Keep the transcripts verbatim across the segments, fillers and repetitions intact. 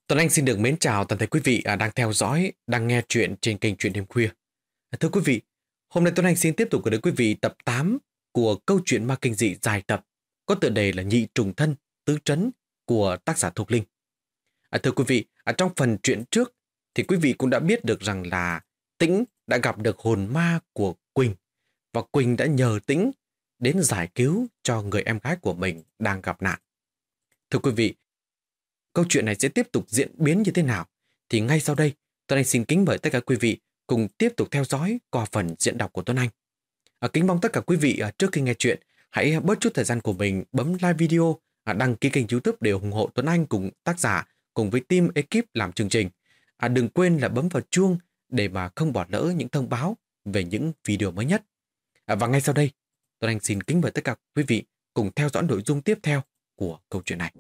Tuấn Anh xin được mến chào toàn thể quý vị à, đang theo dõi, đang nghe chuyện trên kênh Truyện Đêm Khuya. À, thưa quý vị, hôm nay Tuấn Anh xin tiếp tục gửi đến quý vị tập tám của câu chuyện ma kinh dị dài tập có tựa đề là Nhị Trùng Thân, Tứ Trấn của tác giả Thục Linh. À, thưa quý vị, ở trong phần truyện trước thì quý vị cũng đã biết được rằng là Tĩnh đã gặp được hồn ma của Quỳnh và Quỳnh đã nhờ Tĩnh đến giải cứu cho người em gái của mình đang gặp nạn. Thưa quý vị, câu chuyện này sẽ tiếp tục diễn biến như thế nào? Thì ngay sau đây, Tuấn Anh xin kính mời tất cả quý vị cùng tiếp tục theo dõi qua phần diễn đọc của Tuấn Anh. À, kính mong tất cả quý vị à, trước khi nghe chuyện, hãy bớt chút thời gian của mình bấm like video, à, đăng ký kênh YouTube để ủng hộ Tuấn Anh cùng tác giả, cùng với team ekip làm chương trình. À, đừng quên là bấm vào chuông để mà không bỏ lỡ những thông báo về những video mới nhất. À, và ngay sau đây, Tuấn Anh xin kính mời tất cả quý vị cùng theo dõi nội dung tiếp theo của câu chuyện này.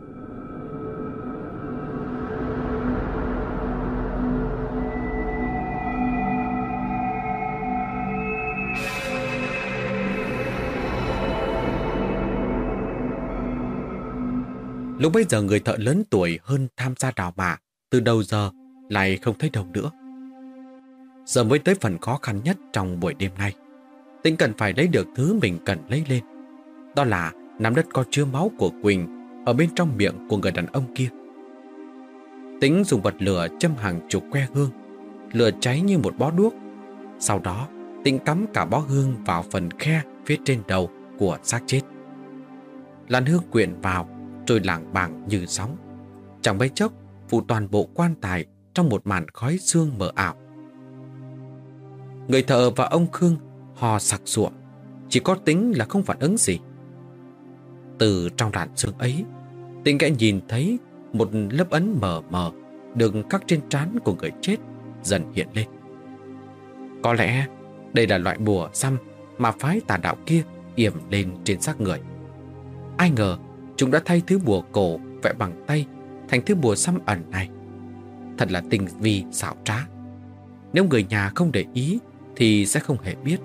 Lúc bấy giờ người thợ lớn tuổi hơn tham gia đào mả từ đầu giờ lại không thấy đâu nữa. Giờ mới tới phần khó khăn nhất trong buổi đêm nay. Tĩnh cần phải lấy được thứ mình cần lấy lên. Đó là nắm đất có chứa máu của Quỳnh ở bên trong miệng của người đàn ông kia. Tĩnh dùng bật lửa châm hàng chục que hương. Lửa cháy như một bó đuốc. Sau đó Tĩnh cắm cả bó hương vào phần khe phía trên đầu của xác chết. Làn hương quyện vào trôi lảng bảng như sóng, chẳng mấy chốc phủ toàn bộ quan tài trong một màn khói sương mờ ảo. Người thợ và ông Khương hò sặc sụa, chỉ có Tĩnh là không phản ứng gì. Từ trong làn sương ấy, Tĩnh kẽ nhìn thấy một lớp ấn mờ mờ được khắc trên trán của người chết dần hiện lên. Có lẽ đây là loại bùa xăm mà phái tà đạo kia yểm lên trên xác người. Ai ngờ chúng đã thay thứ bùa cổ vẽ bằng tay thành thứ bùa xăm ẩn này. Thật là tinh vi xảo trá. Nếu người nhà không để ý thì sẽ không hề biết.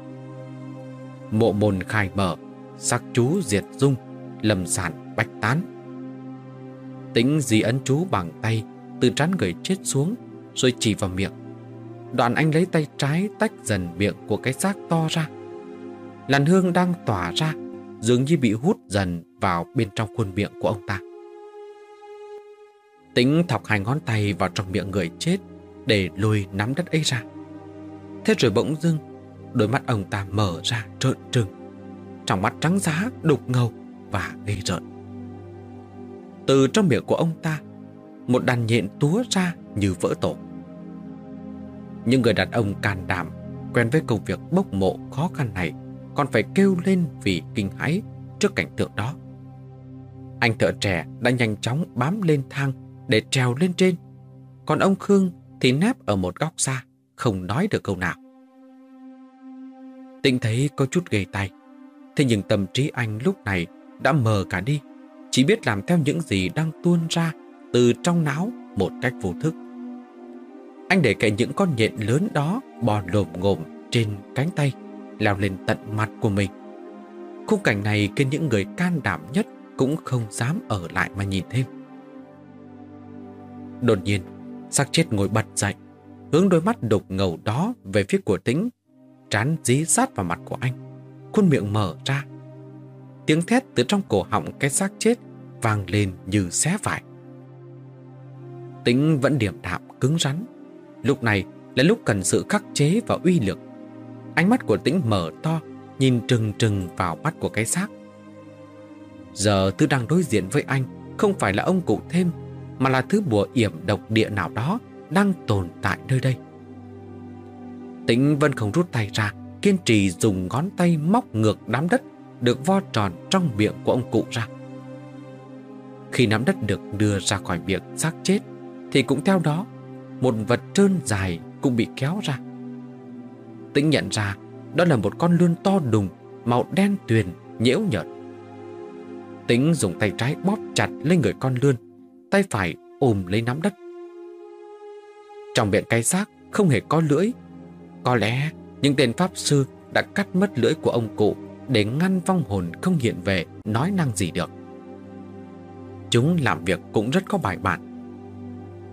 Mộ môn khai mở, sắc chú diệt dung, lâm sản bách tán. Tĩnh dí ấn chú bằng tay từ trán người chết xuống, rồi chỉ vào miệng. Đoạn anh lấy tay trái tách dần miệng của cái xác to ra. Làn hương đang tỏa ra dường như bị hút dần vào bên trong khuôn miệng của ông ta. Tĩnh thọc hai ngón tay vào trong miệng người chết để lôi nắm đất ấy ra. Thế rồi bỗng dưng đôi mắt ông ta mở ra trợn trừng, trong mắt trắng giá, đục ngầu và ghê rợn. Từ trong miệng của ông ta, một đàn nhện túa ra như vỡ tổ. Những người đàn ông can đảm quen với công việc bốc mộ khó khăn này còn phải kêu lên vì kinh hãi trước cảnh tượng đó. Anh thợ trẻ đã nhanh chóng bám lên thang để trèo lên trên, còn ông Khương thì nép ở một góc xa, không nói được câu nào. Tĩnh thấy có chút ghê tay, thế nhưng tâm trí anh lúc này đã mờ cả đi, chỉ biết làm theo những gì đang tuôn ra từ trong não một cách vô thức. Anh để kệ những con nhện lớn đó bò lồm ngồm trên cánh tay leo lên tận mặt của mình. Khung cảnh này khiến những người can đảm nhất cũng không dám ở lại mà nhìn thêm. Đột nhiên, xác chết ngồi bật dậy, hướng đôi mắt đục ngầu đó về phía của Tĩnh, trán dí sát vào mặt của anh, khuôn miệng mở ra. Tiếng thét từ trong cổ họng cái xác chết vang lên như xé vải. Tĩnh vẫn điềm đạm cứng rắn. Lúc này là lúc cần sự khắc chế và uy lực. Ánh mắt của Tĩnh mở to, nhìn trừng trừng vào mắt của cái xác. Giờ thứ đang đối diện với anh không phải là ông cụ Thêm, mà là thứ bùa yểm độc địa nào đó đang tồn tại nơi đây. Tĩnh vẫn không rút tay ra, kiên trì dùng ngón tay móc ngược đám đất được vo tròn trong miệng của ông cụ ra. Khi nắm đất được đưa ra khỏi miệng xác chết thì cũng theo đó một vật trơn dài cũng bị kéo ra. Tĩnh nhận ra đó là một con lươn to đùng, màu đen tuyền, nhễu nhợt. Tĩnh dùng tay trái bóp chặt lên người con lươn, tay phải ôm lấy nắm đất. Trong miệng cái xác không hề có lưỡi. Có lẽ những tên pháp sư đã cắt mất lưỡi của ông cụ để ngăn vong hồn không hiện về nói năng gì được. Chúng làm việc cũng rất có bài bản.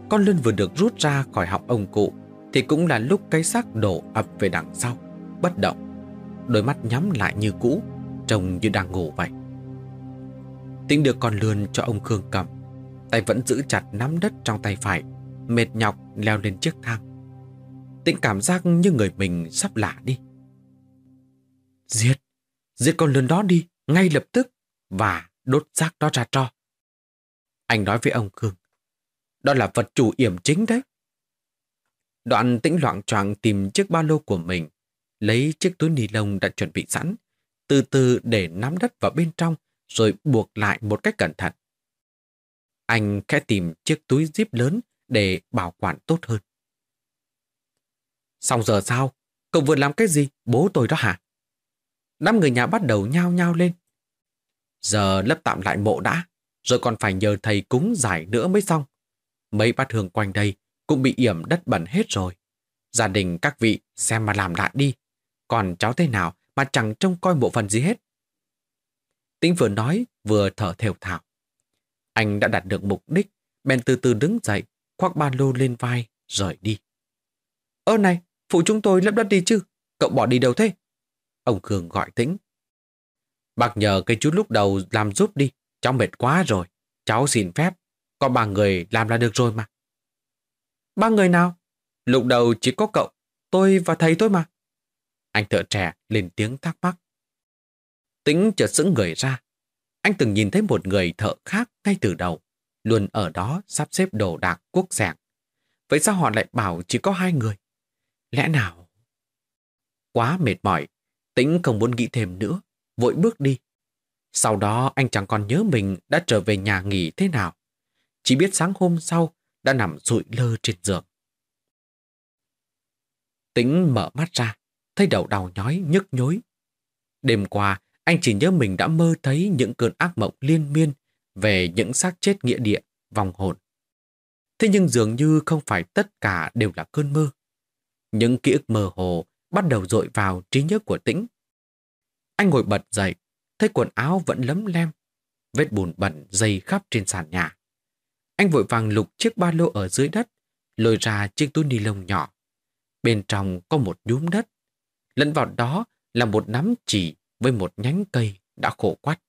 con lươn vừa được rút ra khỏi họng ông cụ thì cũng là lúc cái xác đổ ập về đằng sau, bất động, đôi mắt nhắm lại như cũ, trông như đang ngủ vậy. Tĩnh đưa con lươn cho ông Khương cầm, tay vẫn giữ chặt nắm đất trong tay phải, mệt nhọc leo lên chiếc thang. Tĩnh cảm giác như người mình sắp lả đi. Giết, giết con lươn đó đi, ngay lập tức, và đốt xác đó ra tro. Anh nói với ông Khương, đó là vật chủ yểm chính đấy. Đoạn Tĩnh loạng choạng tìm chiếc ba lô của mình, lấy chiếc túi ni lông đã chuẩn bị sẵn, từ từ để nắm đất vào bên trong, rồi buộc lại một cách cẩn thận. Anh khẽ tìm chiếc túi zip lớn để bảo quản tốt hơn. Xong giờ sao? Cậu vừa làm cái gì? Bố tôi đó hả? Đám người nhà bắt đầu nhao nhao lên. Giờ lấp tạm lại mộ đã, rồi còn phải nhờ thầy cúng giải nữa mới xong. Mấy bát hương quanh đây cũng bị yểm đất bẩn hết rồi. Gia đình các vị xem mà làm lại đi. Còn cháu thế nào mà chẳng trông coi bộ phận gì hết. Tĩnh vừa nói vừa thở thều thào. Anh đã đạt được mục đích, bèn từ từ đứng dậy, khoác ba lô lên vai, rời đi. Ơ này, phụ chúng tôi lấp đất đi chứ, cậu bỏ đi đâu thế? Ông Khương gọi Tĩnh. Bác nhờ cái chú lúc đầu làm giúp đi, cháu mệt quá rồi, cháu xin phép, có ba người làm là được rồi mà. Ba người nào? Lúc đầu chỉ có cậu, tôi và thầy thôi mà. Anh thợ trẻ lên tiếng thắc mắc. Tĩnh chợt sững người ra. Anh từng nhìn thấy một người thợ khác ngay từ đầu, luôn ở đó sắp xếp đồ đạc cuốc xẻng. Vậy sao họ lại bảo chỉ có hai người? Lẽ nào? Quá mệt mỏi, Tĩnh không muốn nghĩ thêm nữa, vội bước đi. Sau đó anh chẳng còn nhớ mình đã trở về nhà nghỉ thế nào. Chỉ biết sáng hôm sau đã nằm sụi lơ trên giường. Tĩnh mở mắt ra, thấy đầu đau nhói nhức nhối. Đêm qua, anh chỉ nhớ mình đã mơ thấy những cơn ác mộng liên miên về những xác chết nghĩa địa, vong hồn. Thế nhưng dường như không phải tất cả đều là cơn mơ. Những ký ức mơ hồ bắt đầu dội vào trí nhớ của Tĩnh. Anh ngồi bật dậy, thấy quần áo vẫn lấm lem, vết bùn bẩn dày khắp trên sàn nhà. Anh vội vàng lục chiếc ba lô ở dưới đất, lôi ra chiếc túi ni lông nhỏ. Bên trong có một nhúm đất, lẫn vào đó là một nắm chỉ với một nhánh cây đã khô quắt.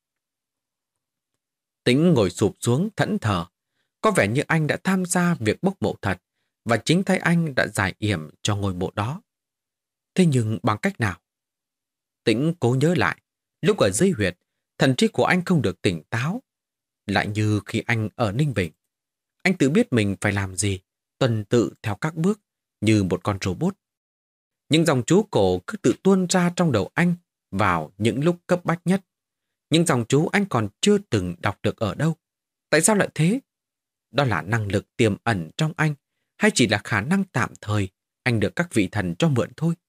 Tĩnh ngồi sụp xuống thẫn thờ, có vẻ như anh đã tham gia việc bốc mộ thật và chính tay anh đã giải yểm cho ngôi mộ đó. Thế nhưng bằng cách nào? Tĩnh cố nhớ lại, lúc ở dưới huyệt, thần trí của anh không được tỉnh táo. Lại như khi anh ở Ninh Bình, anh tự biết mình phải làm gì, tuần tự theo các bước như một con robot. Những dòng chú cổ cứ tự tuôn ra trong đầu anh vào những lúc cấp bách nhất. Những dòng chú anh còn chưa từng đọc được ở đâu. Tại sao lại thế? Đó là năng lực tiềm ẩn trong anh, hay chỉ là khả năng tạm thời anh được các vị thần cho mượn thôi?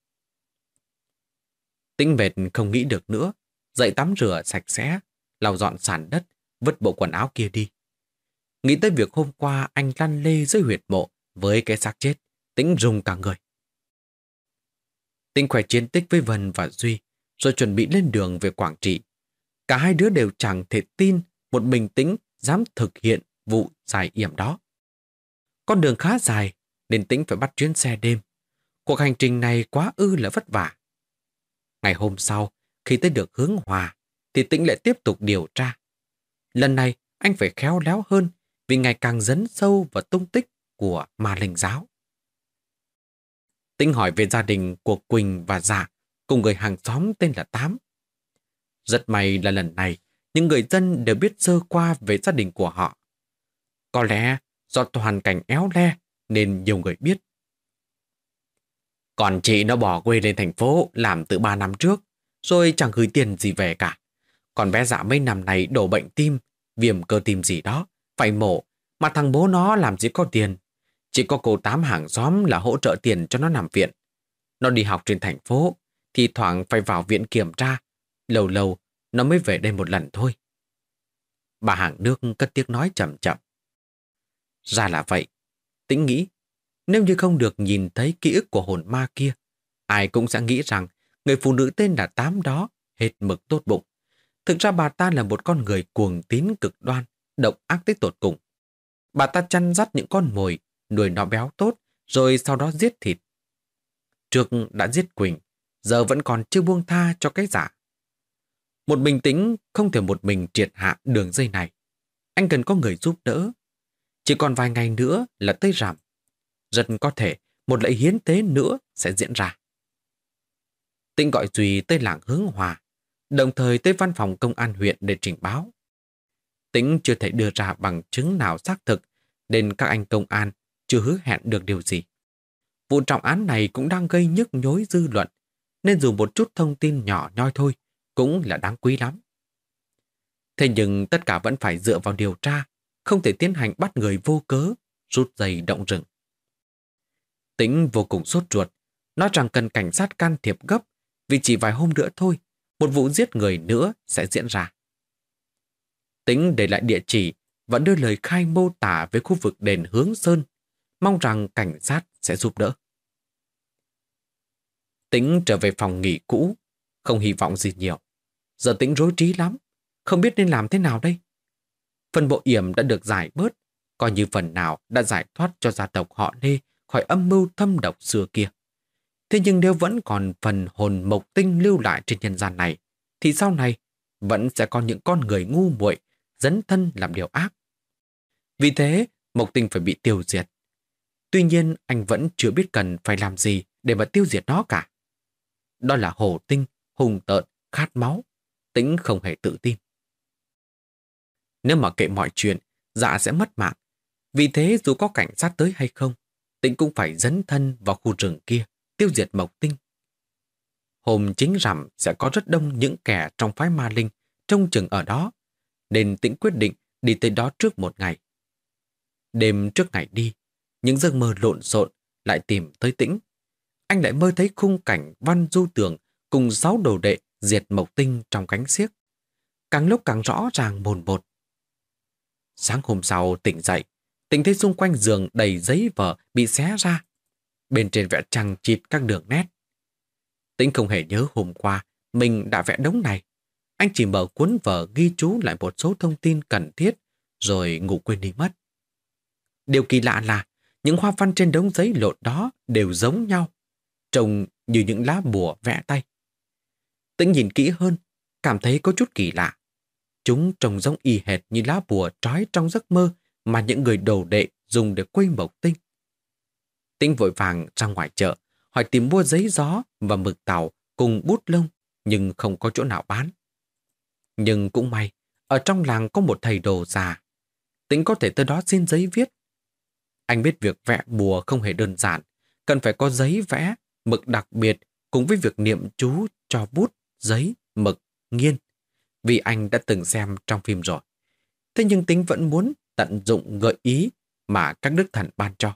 Tĩnh mệt không nghĩ được nữa, dậy tắm rửa sạch sẽ, lau dọn sàn đất, vứt bộ quần áo kia đi. Nghĩ tới việc hôm qua anh lăn lê dưới huyệt mộ với cái xác chết, Tĩnh rùng cả người. Tĩnh khỏe chiến tích với Vân và Duy, rồi chuẩn bị lên đường về Quảng Trị. Cả hai đứa đều chẳng thể tin một mình Tĩnh dám thực hiện vụ giải yểm đó. Con đường khá dài, nên Tĩnh phải bắt chuyến xe đêm. Cuộc hành trình này quá ư là vất vả. Ngày hôm sau, khi tới được Hướng Hòa, thì Tĩnh lại tiếp tục điều tra. Lần này, anh phải khéo léo hơn vì ngày càng dấn sâu vào tung tích của ma linh giáo. Tĩnh hỏi về gia đình của Quỳnh và Dạ cùng người hàng xóm tên là Tám. Rất may là lần này, những người dân đều biết sơ qua về gia đình của họ. Có lẽ do hoàn cảnh éo le nên nhiều người biết. Còn chị nó bỏ quê lên thành phố làm từ ba năm trước, rồi chẳng gửi tiền gì về cả. Còn bé Dạ mấy năm này đổ bệnh tim, viêm cơ tim gì đó, phải mổ, mà thằng bố nó làm gì có tiền. Chỉ có cô Tám hàng xóm là hỗ trợ tiền cho nó nằm viện. Nó đi học trên thành phố, thì thoảng phải vào viện kiểm tra. Lâu lâu, nó mới về đây một lần thôi. Bà hàng nước cất tiếng nói chậm chậm. Ra là vậy. Tĩnh nghĩ, nếu như không được nhìn thấy ký ức của hồn ma kia, ai cũng sẽ nghĩ rằng người phụ nữ tên là Tám đó hết mực tốt bụng. Thực ra bà ta là một con người cuồng tín cực đoan, độc ác tới tột cùng. Bà ta chăn dắt những con mồi, nuôi nó béo tốt, rồi sau đó giết thịt. Trước đã giết Quỳnh, giờ vẫn còn chưa buông tha cho cái giả. Một mình Tĩnh không thể một mình triệt hạ đường dây này. Anh cần có người giúp đỡ. Chỉ còn vài ngày nữa là tới rằm. Rất có thể một lễ hiến tế nữa sẽ diễn ra. Tĩnh gọi Duy tới làng Hướng Hòa, đồng thời tới văn phòng công an huyện để trình báo. Tĩnh chưa thể đưa ra bằng chứng nào xác thực, nên các anh công an chưa hứa hẹn được điều gì. Vụ trọng án này cũng đang gây nhức nhối dư luận, nên dù một chút thông tin nhỏ nhoi thôi cũng là đáng quý lắm. Thế nhưng tất cả vẫn phải dựa vào điều tra, không thể tiến hành bắt người vô cớ, rút dây động rừng. Tĩnh vô cùng sốt ruột, nói rằng cần cảnh sát can thiệp gấp, vì chỉ vài hôm nữa thôi, một vụ giết người nữa sẽ diễn ra. Tĩnh để lại địa chỉ và đưa lời khai mô tả về khu vực đền Hướng Sơn, mong rằng cảnh sát sẽ giúp đỡ. Tĩnh trở về phòng nghỉ cũ, không hy vọng gì nhiều. Giờ Tĩnh rối trí lắm, không biết nên làm thế nào đây. Phần bộ yểm đã được giải bớt, coi như phần nào đã giải thoát cho gia tộc họ Lê khỏi âm mưu thâm độc xưa kia. Thế nhưng nếu vẫn còn phần hồn Mộc Tinh lưu lại trên nhân gian này, thì sau này vẫn sẽ có những con người ngu muội dấn thân làm điều ác. Vì thế, Mộc Tinh phải bị tiêu diệt. Tuy nhiên, anh vẫn chưa biết cần phải làm gì để mà tiêu diệt nó cả. Đó là Hồ Tinh, hùng tợn, khát máu. Tĩnh không hề tự tin. Nếu mà kệ mọi chuyện, Dạ sẽ mất mạng. Vì thế dù có cảnh sát tới hay không, Tĩnh cũng phải dấn thân vào khu rừng kia, tiêu diệt Mộc Tinh. Hôm chính rằm sẽ có rất đông những kẻ trong phái Ma Linh trông chừng ở đó, nên Tĩnh quyết định đi tới đó trước một ngày. Đêm trước ngày đi, những giấc mơ lộn xộn lại tìm tới Tĩnh. Anh lại mơ thấy khung cảnh Văn Du Tường cùng sáu đồ đệ diệt Mộc Tinh trong cánh xiếc. Càng lúc càng rõ ràng mồn một. Sáng hôm sau tỉnh dậy, Tĩnh thấy xung quanh giường đầy giấy vở bị xé ra. Bên trên vẽ chằng chịt các đường nét. Tĩnh không hề nhớ hôm qua mình đã vẽ đống này. Anh chỉ mở cuốn vở ghi chú lại một số thông tin cần thiết rồi ngủ quên đi mất. Điều kỳ lạ là những hoa văn trên đống giấy lộn đó đều giống nhau, trông như những lá bùa vẽ tay. Tĩnh nhìn kỹ hơn, cảm thấy có chút kỳ lạ. Chúng trông giống y hệt như lá bùa trói trong giấc mơ mà những người đồ đệ dùng để quây Mộc Tinh. Tĩnh vội vàng ra ngoài chợ, hỏi tìm mua giấy gió và mực tàu cùng bút lông, nhưng không có chỗ nào bán. Nhưng cũng may, ở trong làng có một thầy đồ già. Tĩnh có thể tới đó xin giấy viết. Anh biết việc vẽ bùa không hề đơn giản, cần phải có giấy vẽ, mực đặc biệt cùng với việc niệm chú cho bút, giấy, mực, nghiên. Vì anh đã từng xem trong phim rồi. Thế nhưng Tĩnh vẫn muốn tận dụng gợi ý mà các đức thần ban cho.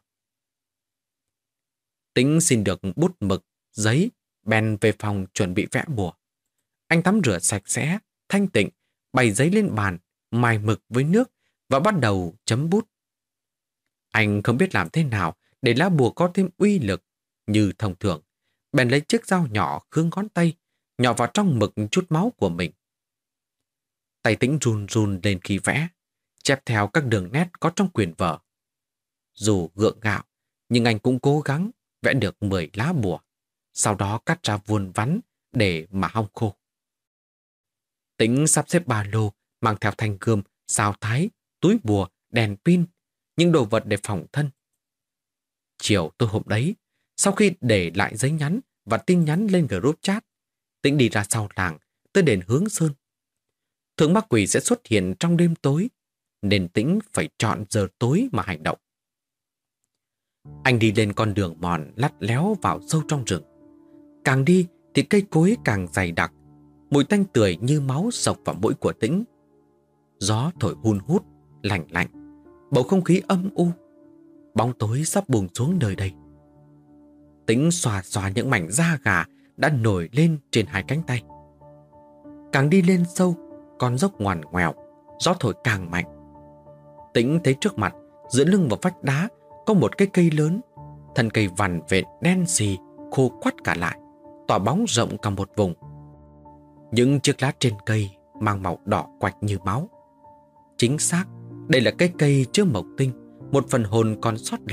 Tĩnh xin được bút mực, giấy, bèn về phòng chuẩn bị vẽ bùa. Anh tắm rửa sạch sẽ, thanh tịnh, bày giấy lên bàn, mài mực với nước và bắt đầu chấm bút. Anh không biết làm thế nào để lá bùa có thêm uy lực như thông thường, bèn lấy chiếc dao nhỏ khương ngón tay, nhỏ vào trong mực chút máu của mình. Tay Tĩnh run run lên khi vẽ, chép theo các đường nét có trong quyển vở. Dù gượng gạo, nhưng anh cũng cố gắng vẽ được mười lá bùa, sau đó cắt ra vuông vắn để mà hong khô. Tĩnh sắp xếp ba lô, mang theo thanh gươm, sao thái, túi bùa, đèn pin, những đồ vật để phòng thân. Chiều tối hôm đấy, sau khi để lại giấy nhắn và tin nhắn lên group chat, Tĩnh đi ra sau làng, tới đền Hướng Sơn. Thường ma quỷ sẽ xuất hiện trong đêm tối, nên Tĩnh phải chọn giờ tối mà hành động. Anh đi lên con đường mòn lắt léo vào sâu trong rừng. Càng đi thì cây cối càng dày đặc, mùi tanh tưởi như máu sộc vào mũi của Tĩnh. Gió thổi hun hút, lạnh lạnh, bầu không khí âm u. Bóng tối sắp buông xuống nơi đây. Tĩnh xòa xòa những mảnh da gà đã nổi lên trên hai cánh tay. Càng đi lên sâu, con dốc ngoằn ngoèo, gió thổi càng mạnh. Tĩnh thấy trước mặt, giữa lưng vào vách đá, có một cái cây lớn. Thân cây vằn vện đen xì, khô quắt cả lại, tỏa bóng rộng cả một vùng. Những chiếc lá trên cây mang màu đỏ quạch như máu. Chính xác, đây là cái cây chứa Mộc Tinh, một phần hồn còn sót lại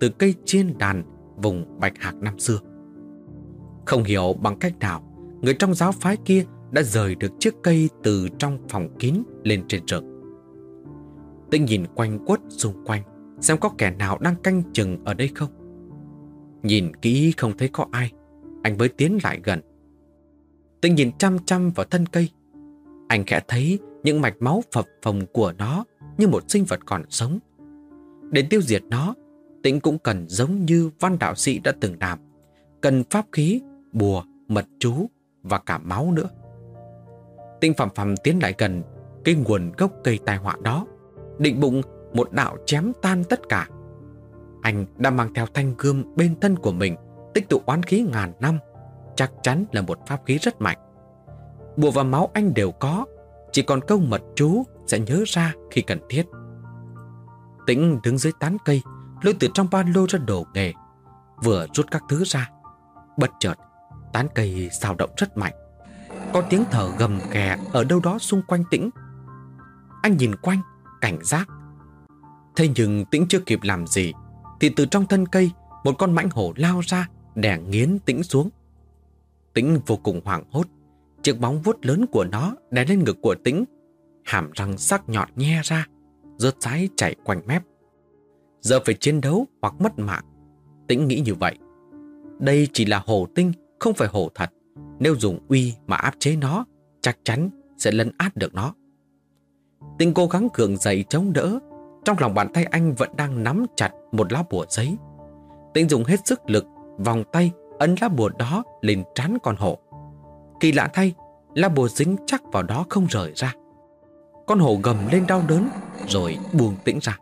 từ cây chiên đàn vùng Bạch Hạc năm xưa. Không hiểu bằng cách nào, người trong giáo phái kia đã rời được chiếc cây từ trong phòng kín lên trên rừng. Tĩnh nhìn quanh quất xung quanh, xem có kẻ nào đang canh chừng ở đây không. Nhìn kỹ không thấy có ai, anh mới tiến lại gần. Tĩnh nhìn chăm chăm vào thân cây. Anh khẽ thấy những mạch máu phập phồng của nó như một sinh vật còn sống. Để tiêu diệt nó, Tĩnh cũng cần giống như Văn đạo sĩ đã từng làm, cần pháp khí, bùa, mật chú và cả máu nữa. Tĩnh phằm phằm tiến lại gần cái nguồn gốc cây tai họa đó, định bụng một đạo chém tan tất cả. Anh đã mang theo thanh gươm bên thân của mình, tích tụ oán khí ngàn năm, chắc chắn là một pháp khí rất mạnh. Bùa và máu anh đều có, chỉ còn câu mật chú sẽ nhớ ra khi cần thiết. Tĩnh đứng dưới tán cây, lôi từ trong ba lô ra đồ nghề, vừa rút các thứ ra. Bất chợt, tán cây xào động rất mạnh. Có tiếng thở gầm ghè ở đâu đó xung quanh Tĩnh. Anh nhìn quanh, cảnh giác. Thế nhưng Tĩnh chưa kịp làm gì, thì từ trong thân cây, một con mãnh hổ lao ra, đè nghiến Tĩnh xuống. Tĩnh vô cùng hoảng hốt. Chiếc móng vuốt lớn của nó đè lên ngực của Tĩnh, hàm răng sắc nhọn nhe ra, rớt ráy chảy quanh mép. Giờ phải chiến đấu hoặc mất mạng. Tĩnh nghĩ như vậy. Đây chỉ là hổ tinh, không phải hổ thật. Nếu dùng uy mà áp chế nó, chắc chắn sẽ lấn át được nó. Tĩnh cố gắng gượng dậy chống đỡ. Trong lòng bàn tay anh vẫn đang nắm chặt một lá bùa giấy. Tĩnh dùng hết sức lực, vòng tay ấn lá bùa đó lên trán con hổ. Kỳ lạ thay, lá bùa dính chắc vào đó không rời ra. Con hổ gầm lên đau đớn rồi buông Tĩnh ra.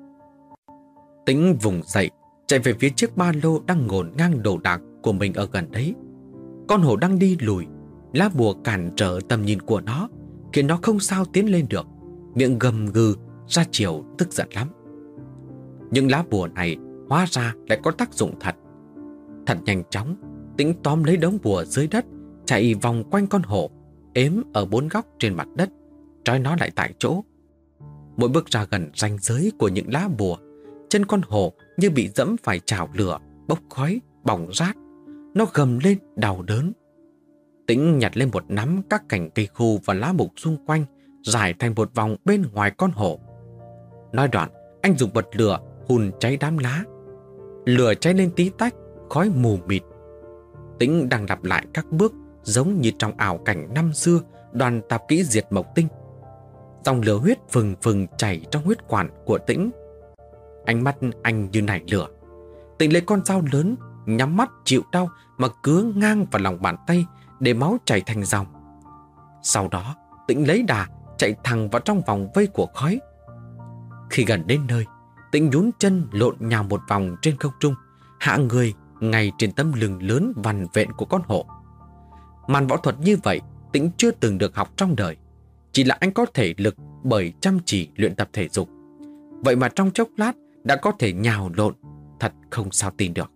Tĩnh vùng dậy, chạy về phía chiếc ba lô đang ngổn ngang đồ đạc của mình ở gần đấy. Con hổ đang đi lùi, lá bùa cản trở tầm nhìn của nó, khiến nó không sao tiến lên được, miệng gầm gừ ra chiều tức giận lắm. Những lá bùa này hóa ra lại có tác dụng thật. Thật nhanh chóng, Tĩnh tóm lấy đống bùa dưới đất, chạy vòng quanh con hổ, ếm ở bốn góc trên mặt đất, trói nó lại tại chỗ. Mỗi bước ra gần ranh giới của những lá bùa, chân con hổ như bị dẫm phải chảo lửa, bốc khói, bỏng rát. Nó gầm lên đau đớn. Tĩnh nhặt lên một nắm các cành cây khô và lá mục xung quanh, rải thành một vòng bên ngoài con hổ. Nói đoạn, anh dùng bật lửa hun cháy đám lá. Lửa cháy lên tí tách, khói mù mịt. Tĩnh đang lặp lại các bước giống như trong ảo cảnh năm xưa đoàn tạp kỹ diệt mộc tinh. Dòng lửa huyết phừng phừng chảy trong huyết quản của Tĩnh. Ánh mắt anh như nảy lửa. Tĩnh lấy con dao lớn, nhắm mắt chịu đau mà cứa ngang vào lòng bàn tay để máu chảy thành dòng. Sau đó, Tĩnh lấy đà chạy thẳng vào trong vòng vây của khói. Khi gần đến nơi, Tĩnh nhún chân lộn nhào một vòng trên không trung, hạ người ngay trên tấm lưng lớn vằn vện của con hổ. Màn võ thuật như vậy Tĩnh chưa từng được học trong đời. Chỉ là anh có thể lực bởi chăm chỉ luyện tập thể dục. Vậy mà trong chốc lát đã có thể nhào lộn, thật không sao tin được.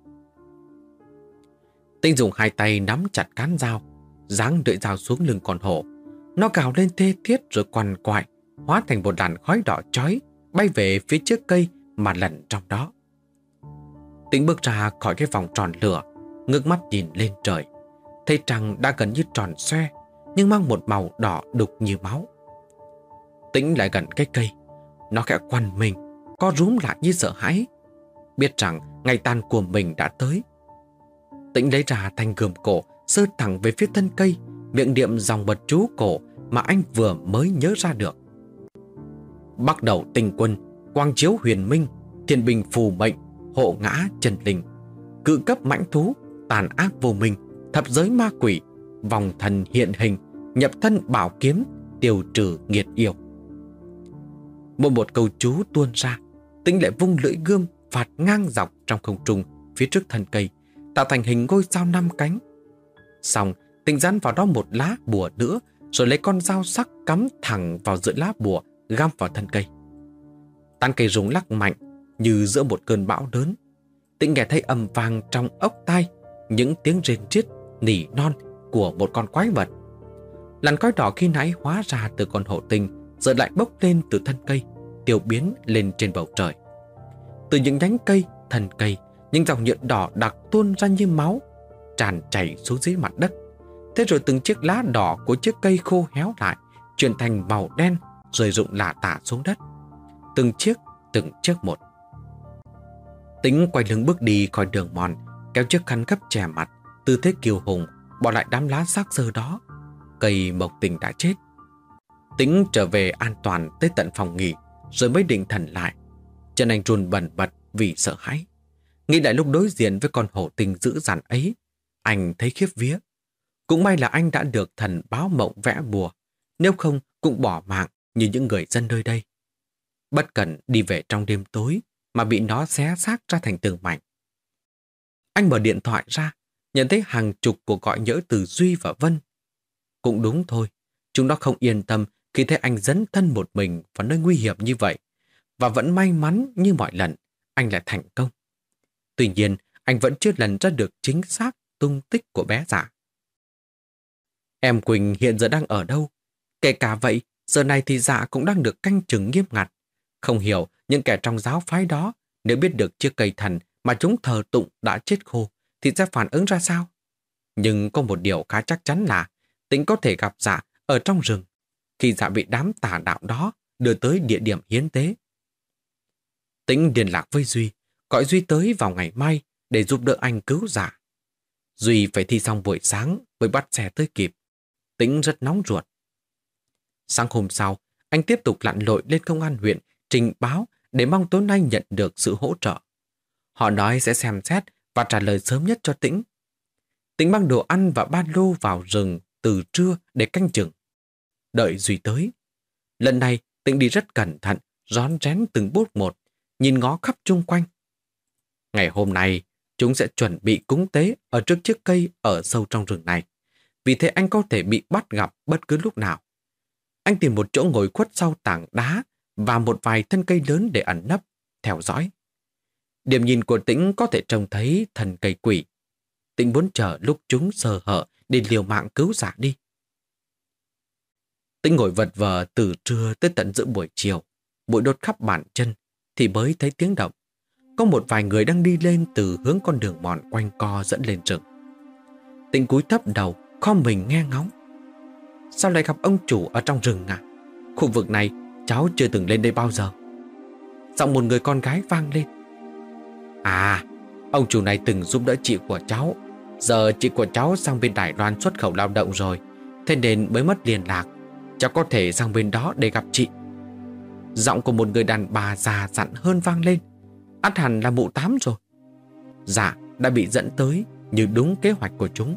Tĩnh dùng hai tay nắm chặt cán dao, giáng lưỡi dao xuống lưng con hổ. Nó gào lên thê thiết rồi quằn quại, hóa thành một làn khói đỏ chói, bay về phía chiếc cây mà lẩn trong đó. Tĩnh bước ra khỏi cái vòng tròn lửa, ngước mắt nhìn lên trời. Thấy trăng đã gần như tròn xoe, nhưng mang một màu đỏ đục như máu. Tĩnh lại gần cái cây. Nó khẽ quằn mình, co rúm lại như sợ hãi, biết rằng ngày tàn của mình đã tới. Tĩnh lấy ra thanh gươm cổ, giơ thẳng về phía thân cây, miệng niệm dòng bật chú cổ mà anh vừa mới nhớ ra được. Bắt đầu tinh quân, quang chiếu huyền minh, thiên bình phù mệnh, hộ ngã chân linh, cự cấp mãnh thú, tàn ác vô minh, thập giới ma quỷ, vòng thần hiện hình, nhập thân bảo kiếm, tiêu trừ nghiệt yêu. Một một câu chú tuôn ra, Tĩnh lại vung lưỡi gươm phạt ngang dọc trong không trung phía trước thân cây, tạo thành hình ngôi sao năm cánh. Xong, Tĩnh dán vào đó một lá bùa nữa, rồi lấy con dao sắc cắm thẳng vào giữa lá bùa, găm vào thân cây. Tán cây rung lắc mạnh như giữa một cơn bão lớn. Tĩnh nghe thấy ầm vang trong ốc tai những tiếng rên rít nỉ non của một con quái vật. Làn khói đỏ khi nãy hóa ra từ con hổ tinh giờ lại bốc lên từ thân cây, tiêu biến lên trên bầu trời. Từ những nhánh cây thân cây, những dòng nhựa đỏ đặc tuôn ra như máu, tràn chảy xuống dưới mặt đất. Thế rồi từng chiếc lá đỏ của chiếc cây khô héo lại, chuyển thành màu đen, rơi rụng lả tả xuống đất. Từng chiếc, từng chiếc một. Tính quay lưng bước đi khỏi đường mòn, kéo chiếc khăn gấp che mặt, tư thế kiêu hùng, bỏ lại đám lá xác xơ đó. Cây mộc tình đã chết. Tính trở về an toàn tới tận phòng nghỉ, rồi mới định thần lại. Chân anh run bần bật vì sợ hãi. Nghĩ lại lúc đối diện với con hổ tinh dữ dằn ấy, anh thấy khiếp vía. Cũng may là anh đã được thần báo mộng vẽ bùa, nếu không cũng bỏ mạng như những người dân nơi đây. Bất cẩn đi về trong đêm tối mà bị nó xé xác ra thành từng mảnh. Anh mở điện thoại ra, nhận thấy hàng chục cuộc gọi nhỡ từ Duy và Vân. Cũng đúng thôi, chúng nó không yên tâm khi thấy anh dấn thân một mình vào nơi nguy hiểm như vậy. Và vẫn may mắn như mọi lần, anh lại thành công. Tuy nhiên, anh vẫn chưa lần ra được chính xác tung tích của bé Dạ. Em Quỳnh hiện giờ đang ở đâu? Kể cả vậy, giờ này thì Dạ cũng đang được canh chừng nghiêm ngặt. Không hiểu những kẻ trong giáo phái đó, nếu biết được chiếc cây thần mà chúng thờ tụng đã chết khô, thì sẽ phản ứng ra sao? Nhưng có một điều khá chắc chắn là Tĩnh có thể gặp Dạ ở trong rừng, khi Dạ bị đám tà đạo đó đưa tới địa điểm hiến tế. Tĩnh liên lạc với Duy, gọi Duy tới vào ngày mai để giúp đỡ anh cứu Dạ. Duy phải thi xong buổi sáng mới bắt xe tới kịp. Tĩnh rất nóng ruột. Sáng hôm sau, anh tiếp tục lặn lội lên công an huyện trình báo để mong tối nay nhận được sự hỗ trợ. Họ nói sẽ xem xét và trả lời sớm nhất cho Tĩnh. Tĩnh mang đồ ăn và ba lô vào rừng từ trưa để canh chừng. Đợi Duy tới. Lần này Tĩnh đi rất cẩn thận, rón rén từng bước một, nhìn ngó khắp chung quanh. Ngày hôm nay, chúng sẽ chuẩn bị cúng tế ở trước chiếc cây ở sâu trong rừng này. Vì thế anh có thể bị bắt gặp bất cứ lúc nào. Anh tìm một chỗ ngồi khuất sau tảng đá và một vài thân cây lớn để ẩn nấp, theo dõi. Điểm nhìn của Tĩnh có thể trông thấy thần cây quỷ. Tĩnh muốn chờ lúc chúng sờ hở để liều mạng cứu Dạ đi. Tĩnh ngồi vật vờ từ trưa tới tận giữa buổi chiều, bụi đốt khắp bàn chân, thì mới thấy tiếng động. Có một vài người đang đi lên từ hướng con đường mòn quanh co dẫn lên rừng. Tĩnh cúi thấp đầu, khom mình nghe ngóng. Sao lại gặp ông chủ ở trong rừng à? Khu vực này cháu chưa từng lên đây bao giờ. Giọng một người con gái vang lên. À, ông chủ này từng giúp đỡ chị của cháu. Giờ chị của cháu sang bên Đài Loan xuất khẩu lao động rồi, thế nên mới mất liên lạc. Cháu có thể sang bên đó để gặp chị. Giọng của một người đàn bà già dặn hơn vang lên. Ắt hẳn là mụ Tám rồi. Dạ đã bị dẫn tới như đúng kế hoạch của chúng.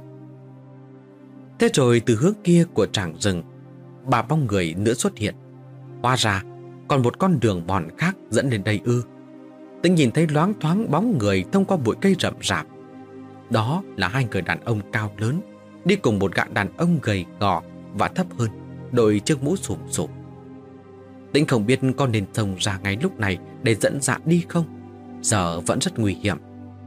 Thế rồi từ hướng kia của trảng rừng, ba bóng người nữa xuất hiện. Hóa ra còn một con đường mòn khác dẫn lên đây ư? Tĩnh nhìn thấy loáng thoáng bóng người thông qua bụi cây rậm rạp. Đó là hai người đàn ông cao lớn, đi cùng một gã đàn ông gầy gò và thấp hơn, đội chiếc mũ xùm xùm. Tĩnh không biết có nên xông ra ngay lúc này để dẫn Dạ đi không. Giờ vẫn rất nguy hiểm.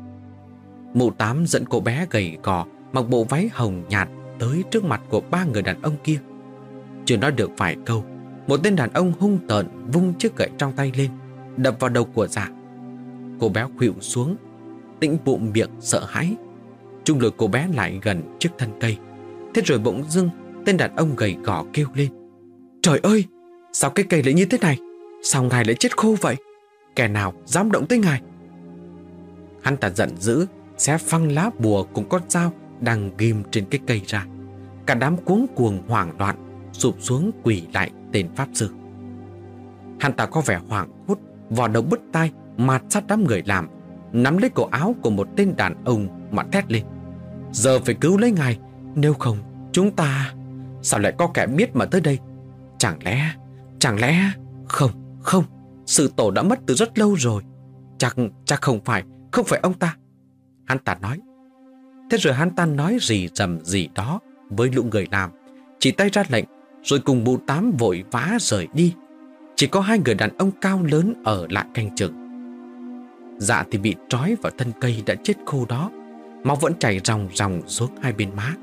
Mụ Tám dẫn cô bé gầy gò mặc bộ váy hồng nhạt tới trước mặt của ba người đàn ông kia. Chưa nói được vài câu, một tên đàn ông hung tợn vung chiếc gậy trong tay lên, đập vào đầu của Dạ. Cô bé khuỵu xuống. Tĩnh bụm miệng sợ hãi. Trung lôi cô bé lại gần chiếc thân cây. Thế rồi bỗng dưng tên đàn ông gầy gò kêu lên. Trời ơi, sao cái cây lại như thế này? Sao ngài lại chết khô vậy? Kẻ nào dám động tới ngài? Hắn ta giận dữ, xé phăng lá bùa cùng con dao đang ghim trên cái cây ra. Cả đám cuống cuồng hoảng loạn sụp xuống quỳ lại tên pháp sư. Hắn ta có vẻ hoảng hốt, vò đầu bứt tai, mạt sát đám người làm, nắm lấy cổ áo của một tên đàn ông mà thét lên. Giờ phải cứu lấy ngài, nếu không chúng ta... Sao lại có kẻ biết mà tới đây? Chẳng lẽ... Chẳng lẽ... Không, không, sư tổ đã mất từ rất lâu rồi. Chắc, chắc không phải, không phải ông ta. Hắn ta nói. Thế rồi hắn ta nói gì rầm gì đó với lũ người làm, chỉ tay ra lệnh, rồi cùng mụ Tám vội vã rời đi. Chỉ có hai người đàn ông cao lớn ở lại canh chừng. Dạ thì bị trói vào thân cây đã chết khô đó, máu vẫn chảy ròng ròng xuống hai bên má.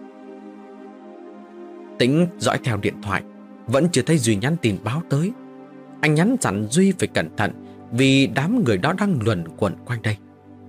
Tĩnh dõi theo điện thoại, vẫn chưa thấy Duy nhắn tin báo tới. Anh nhắn dặn Duy phải cẩn thận vì đám người đó đang luẩn quẩn quanh đây.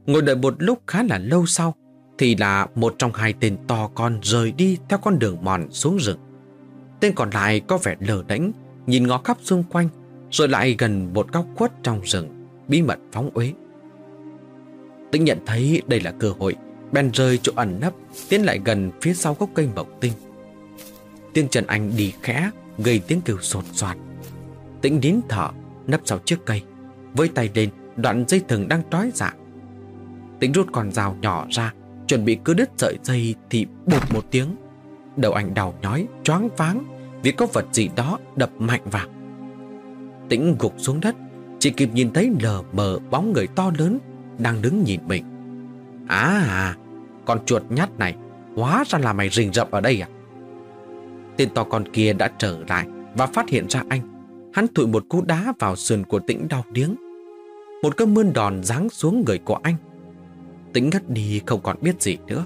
Ngồi đợi một lúc khá là lâu sau, thì là một trong hai tên to con rời đi theo con đường mòn xuống rừng. Tên còn lại có vẻ lờ đễnh, nhìn ngó khắp xung quanh, rồi lại gần một góc khuất trong rừng, bí mật phóng uế. Tĩnh nhận thấy đây là cơ hội, bèn rời chỗ ẩn nấp, tiến lại gần phía sau gốc cây mộc tinh. Tiếng chân anh đi khẽ, gây tiếng kêu sột soạt. Tĩnh nín thở, nấp sau chiếc cây, với tay lên đoạn dây thừng đang trói dạ. Tĩnh rút con dao nhỏ ra, chuẩn bị cứ đứt sợi dây thì bụp một tiếng. Đầu anh đau nhói, choáng váng vì có vật gì đó đập mạnh vào. Tĩnh gục xuống đất, chỉ kịp nhìn thấy lờ mờ bóng người to lớn đang đứng nhìn mình. À à, con chuột nhắt này, hóa ra là mày rình rập ở đây à? Tên to con kia đã trở lại và phát hiện ra anh. Hắn thụi một cú đá vào sườn của Tĩnh đau điếng. Một cơn mưa đòn giáng xuống người của anh. Tĩnh ngất đi không còn biết gì nữa.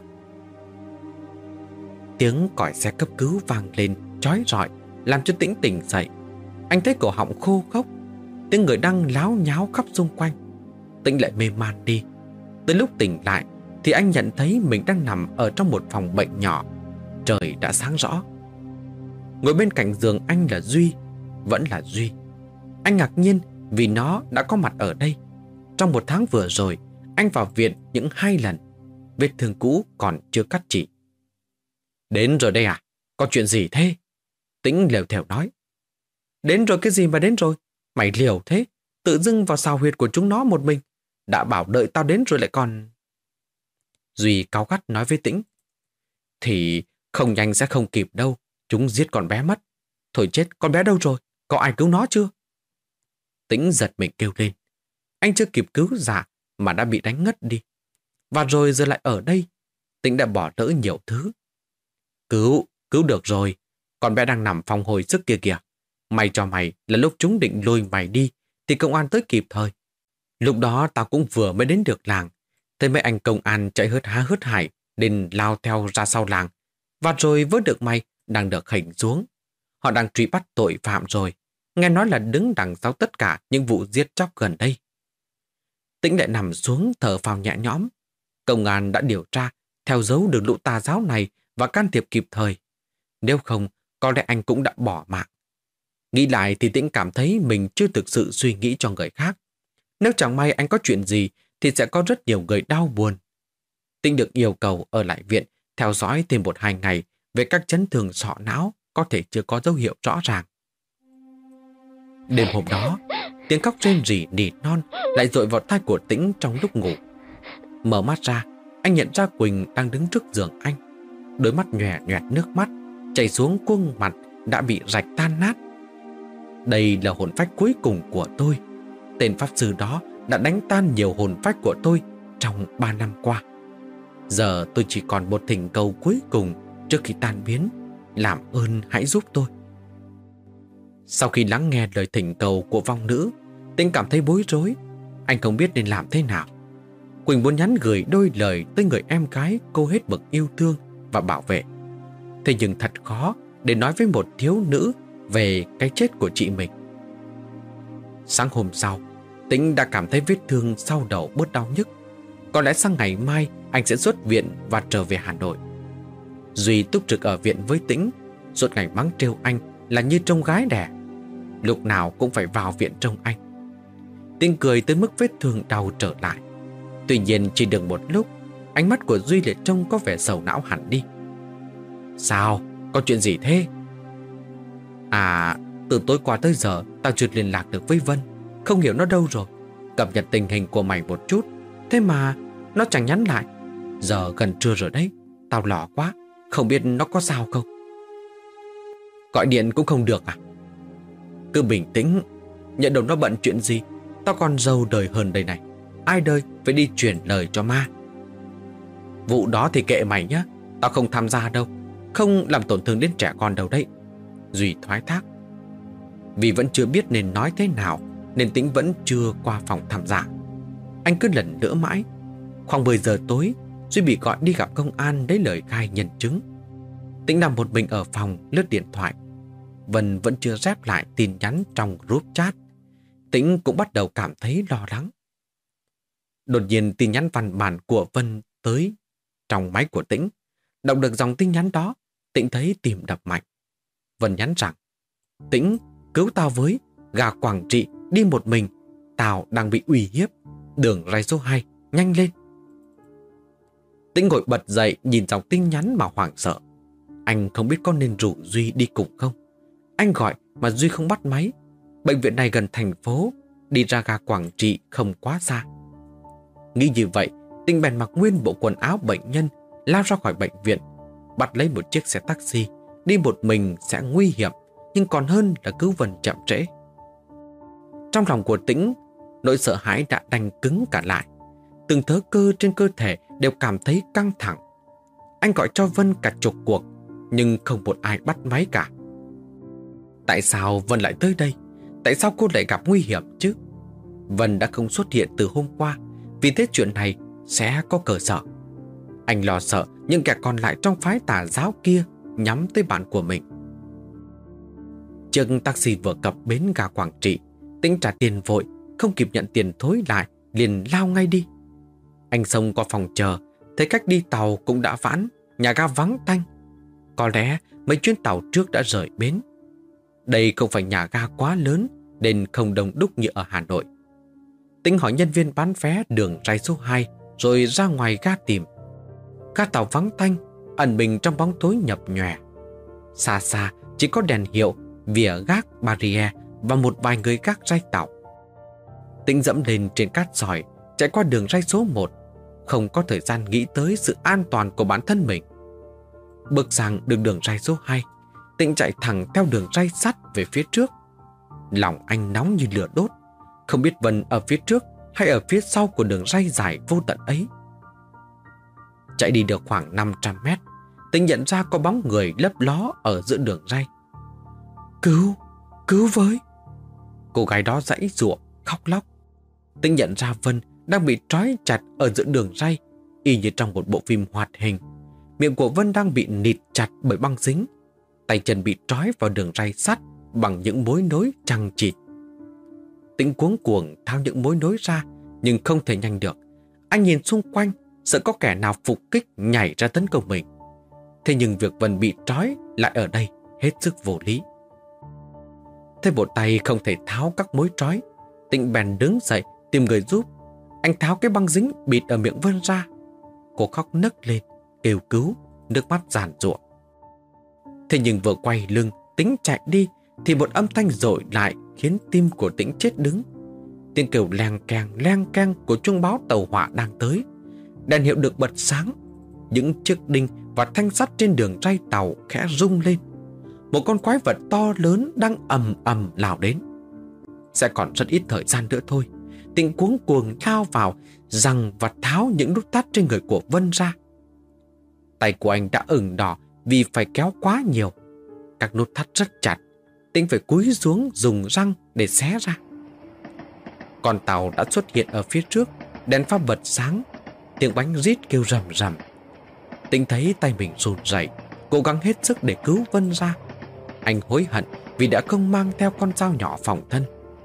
Tiếng còi xe cấp cứu vang lên chói rọi, làm cho Tĩnh tỉnh dậy. Anh thấy cổ họng khô khốc, tiếng người đang láo nháo khắp xung quanh. Tĩnh lại mê man đi. Tới lúc tỉnh lại thì anh nhận thấy mình đang nằm ở trong một phòng bệnh nhỏ. Trời đã sáng rõ. Ngồi bên cạnh giường anh là Duy, vẫn là Duy. Anh ngạc nhiên vì nó đã có mặt ở đây. Trong một tháng vừa rồi, anh vào viện những hai lần. Vết thương cũ còn chưa cắt chỉ. Đến rồi đây à? Có chuyện gì thế? Tĩnh lèo thèo nói. Đến rồi cái gì mà đến rồi? Mày liều thế, tự dưng vào xào huyệt của chúng nó một mình. Đã bảo đợi tao đến rồi lại còn... Duy cáu gắt nói với Tĩnh. Thì không nhanh sẽ không kịp đâu. Chúng giết con bé mất. Thôi chết, con bé đâu rồi? Có ai cứu nó chưa? Tĩnh giật mình kêu lên. Anh chưa kịp cứu dạ mà đã bị đánh ngất đi. Và rồi giờ lại ở đây. Tĩnh đã bỏ lỡ nhiều thứ. Cứu, cứu được rồi. Con bé đang nằm phòng hồi sức kia kìa. May cho mày là lúc chúng định lôi mày đi thì công an tới kịp thời. Lúc đó tao cũng vừa mới đến được làng. Thấy mấy anh công an chạy hớt há hớt hải nên lao theo ra sau làng. Và rồi vớt được mày đang được khỉnh xuống. Họ đang truy bắt tội phạm rồi. Nghe nói là đứng đằng sau tất cả những vụ giết chóc gần đây. Tĩnh lại nằm xuống thở phào nhẹ nhõm. Công an đã điều tra, theo dấu được lũ tà giáo này và can thiệp kịp thời. Nếu không, có lẽ anh cũng đã bỏ mạng. Nghĩ lại thì Tĩnh cảm thấy mình chưa thực sự suy nghĩ cho người khác. Nếu chẳng may anh có chuyện gì thì sẽ có rất nhiều người đau buồn. Tĩnh được yêu cầu ở lại viện theo dõi thêm một hai ngày về các chấn thương sọ não có thể chưa có dấu hiệu rõ ràng. Đêm hôm đó, tiếng khóc rên rỉ nỉ non lại dội vào tai của Tĩnh trong lúc ngủ. Mở mắt ra, anh nhận ra Quỳnh đang đứng trước giường anh. Đôi mắt nhòe nhòe nước mắt chảy xuống khuôn mặt đã bị rạch tan nát. Đây là hồn phách cuối cùng của tôi. Tên pháp sư đó đã đánh tan nhiều hồn phách của tôi trong ba năm qua. Giờ tôi chỉ còn một thỉnh cầu cuối cùng trước khi tan biến. Làm ơn hãy giúp tôi. Sau khi lắng nghe lời thỉnh cầu của vong nữ, Tĩnh cảm thấy bối rối. Anh không biết nên làm thế nào. Quỳnh muốn nhắn gửi đôi lời tới người em gái cô hết mực yêu thương và bảo vệ. Thế nhưng thật khó để nói với một thiếu nữ về cái chết của chị mình. Sáng hôm sau, Tĩnh đã cảm thấy vết thương sau đầu bớt đau nhức. Có lẽ sang ngày mai anh sẽ xuất viện và trở về Hà Nội. Duy túc trực ở viện với Tĩnh, suốt ngày mắng trêu anh là như trông gái đẻ. Lúc nào cũng phải vào viện trông anh. Tĩnh cười tới mức vết thương đau trở lại. Tuy nhiên chỉ được một lúc, ánh mắt của Duy lại trông có vẻ sầu não hẳn đi. Sao? Có chuyện gì thế? À, từ tối qua tới giờ tao chưa liên lạc được với Vân. Không hiểu nó đâu rồi. Cập nhật tình hình của mày một chút, thế mà nó chẳng nhắn lại. Giờ gần trưa rồi đấy, tao lo quá, không biết nó có sao không. Gọi điện cũng không được à? Cứ bình tĩnh, nhận đâu nó bận chuyện gì. Tao còn giàu đời hơn đây này. Ai đời phải đi truyền lời cho ma. Vụ đó thì kệ mày nhá, tao không tham gia đâu. Không làm tổn thương đến trẻ con đâu đấy. Duy thoái thác. Vì vẫn chưa biết nên nói thế nào nên Tĩnh vẫn chưa qua phòng tham gia. Anh cứ lần nữa mãi. Khoảng mười giờ tối, Duy bị gọi đi gặp công an lấy lời khai nhân chứng. Tĩnh nằm một mình ở phòng lướt điện thoại. Vân vẫn chưa rep lại tin nhắn trong group chat. Tĩnh cũng bắt đầu cảm thấy lo lắng. Đột nhiên tin nhắn văn bản của Vân tới trong máy của Tĩnh. Đọc được dòng tin nhắn đó, Tĩnh thấy tim đập mạnh. Vân nhắn rằng: Tĩnh, cứu tao với, gà Quảng Trị đi một mình, tao đang bị uy hiếp, đường ray số hai, nhanh lên. Tĩnh ngồi bật dậy nhìn dòng tin nhắn mà hoảng sợ. Anh không biết có nên rủ Duy đi cùng không. Anh gọi mà Duy không bắt máy. Bệnh viện này gần thành phố, đi ra ga Quảng Trị không quá xa. Nghĩ như vậy, Tĩnh bèn mặc nguyên bộ quần áo bệnh nhân, lao ra khỏi bệnh viện, bắt lấy một chiếc xe taxi. Đi một mình sẽ nguy hiểm, nhưng còn hơn là cứu Vân chậm trễ. Trong lòng của Tĩnh, nỗi sợ hãi đã đanh cứng cả lại. Từng thớ cơ trên cơ thể đều cảm thấy căng thẳng. Anh gọi cho Vân cả chục cuộc, nhưng không một ai bắt máy cả. Tại sao Vân lại tới đây? Tại sao cô lại gặp nguy hiểm chứ? Vân đã không xuất hiện từ hôm qua, vì thế chuyện này sẽ có cơ sở. Anh lo sợ những kẻ còn lại trong phái tà giáo kia nhắm tới bạn của mình. Chiếc taxi vừa cập bến ga Quảng Trị, Tĩnh trả tiền vội, không kịp nhận tiền thối lại, liền lao ngay đi. Anh xông qua phòng chờ, thấy cách đi tàu cũng đã vãn, nhà ga vắng tanh. Có lẽ mấy chuyến tàu trước đã rời bến. Đây không phải nhà ga quá lớn, nên không đông đúc như ở Hà Nội. Tĩnh hỏi nhân viên bán vé đường ray số hai, rồi ra ngoài ga tìm. Ga tàu vắng tanh, ẩn mình trong bóng tối nhập nhòe. Xa xa chỉ có đèn hiệu, vỉa gác barrier và một vài người gác ray tàu. Tĩnh dẫm lên trên cát sỏi, chạy qua đường ray số một, không có thời gian nghĩ tới sự an toàn của bản thân mình. Bước sang đường đường ray số hai, Tĩnh chạy thẳng theo đường ray sắt về phía trước. Lòng anh nóng như lửa đốt, không biết Vân ở phía trước hay ở phía sau của đường ray dài vô tận ấy. Chạy đi được khoảng năm trăm mét, Tĩnh nhận ra có bóng người lấp ló ở giữa đường ray. Cứu, cứu với! Cô gái đó giãy giụa, khóc lóc. Tĩnh nhận ra Vân đang bị trói chặt ở giữa đường ray, y như trong một bộ phim hoạt hình. Miệng của Vân đang bị nịt chặt bởi băng dính, tay chân bị trói vào đường ray sắt bằng những mối nối chằng chịt. Tĩnh cuống cuồng tháo những mối nối ra, nhưng không thể nhanh được. Anh nhìn xung quanh, sợ có kẻ nào phục kích nhảy ra tấn công mình. Thế nhưng việc Vân bị trói lại ở đây hết sức vô lý. Thế một tay không thể tháo các mối trói, Tĩnh bèn đứng dậy tìm người giúp. Anh tháo cái băng dính bịt ở miệng Vân ra. Cô khóc nấc lên, kêu cứu, nước mắt giàn giụa. Thế nhưng vừa quay lưng Tĩnh chạy đi, thì một âm thanh dội lại khiến tim của Tĩnh chết đứng. Tiếng kêu leng keng leng keng của chuông báo tàu hỏa đang tới. Đèn hiệu được bật sáng. Những chiếc đinh và thanh sắt trên đường ray tàu khẽ rung lên. Một con quái vật to lớn đang ầm ầm lao đến. Sẽ còn rất ít thời gian nữa thôi. Tĩnh cuống cuồng lao vào, giằng và tháo những nút thắt trên người của Vân ra. Tay của anh đã ửng đỏ vì phải kéo quá nhiều. Các nút thắt rất chặt, Tĩnh phải cúi xuống dùng răng để xé ra. Con tàu đã xuất hiện ở phía trước, đèn pha bật sáng, tiếng bánh rít kêu rầm rầm. Tĩnh thấy tay mình run rẩy, cố gắng hết sức để cứu Vân ra. Anh hối hận vì đã không mang theo con dao nhỏ phòng thân.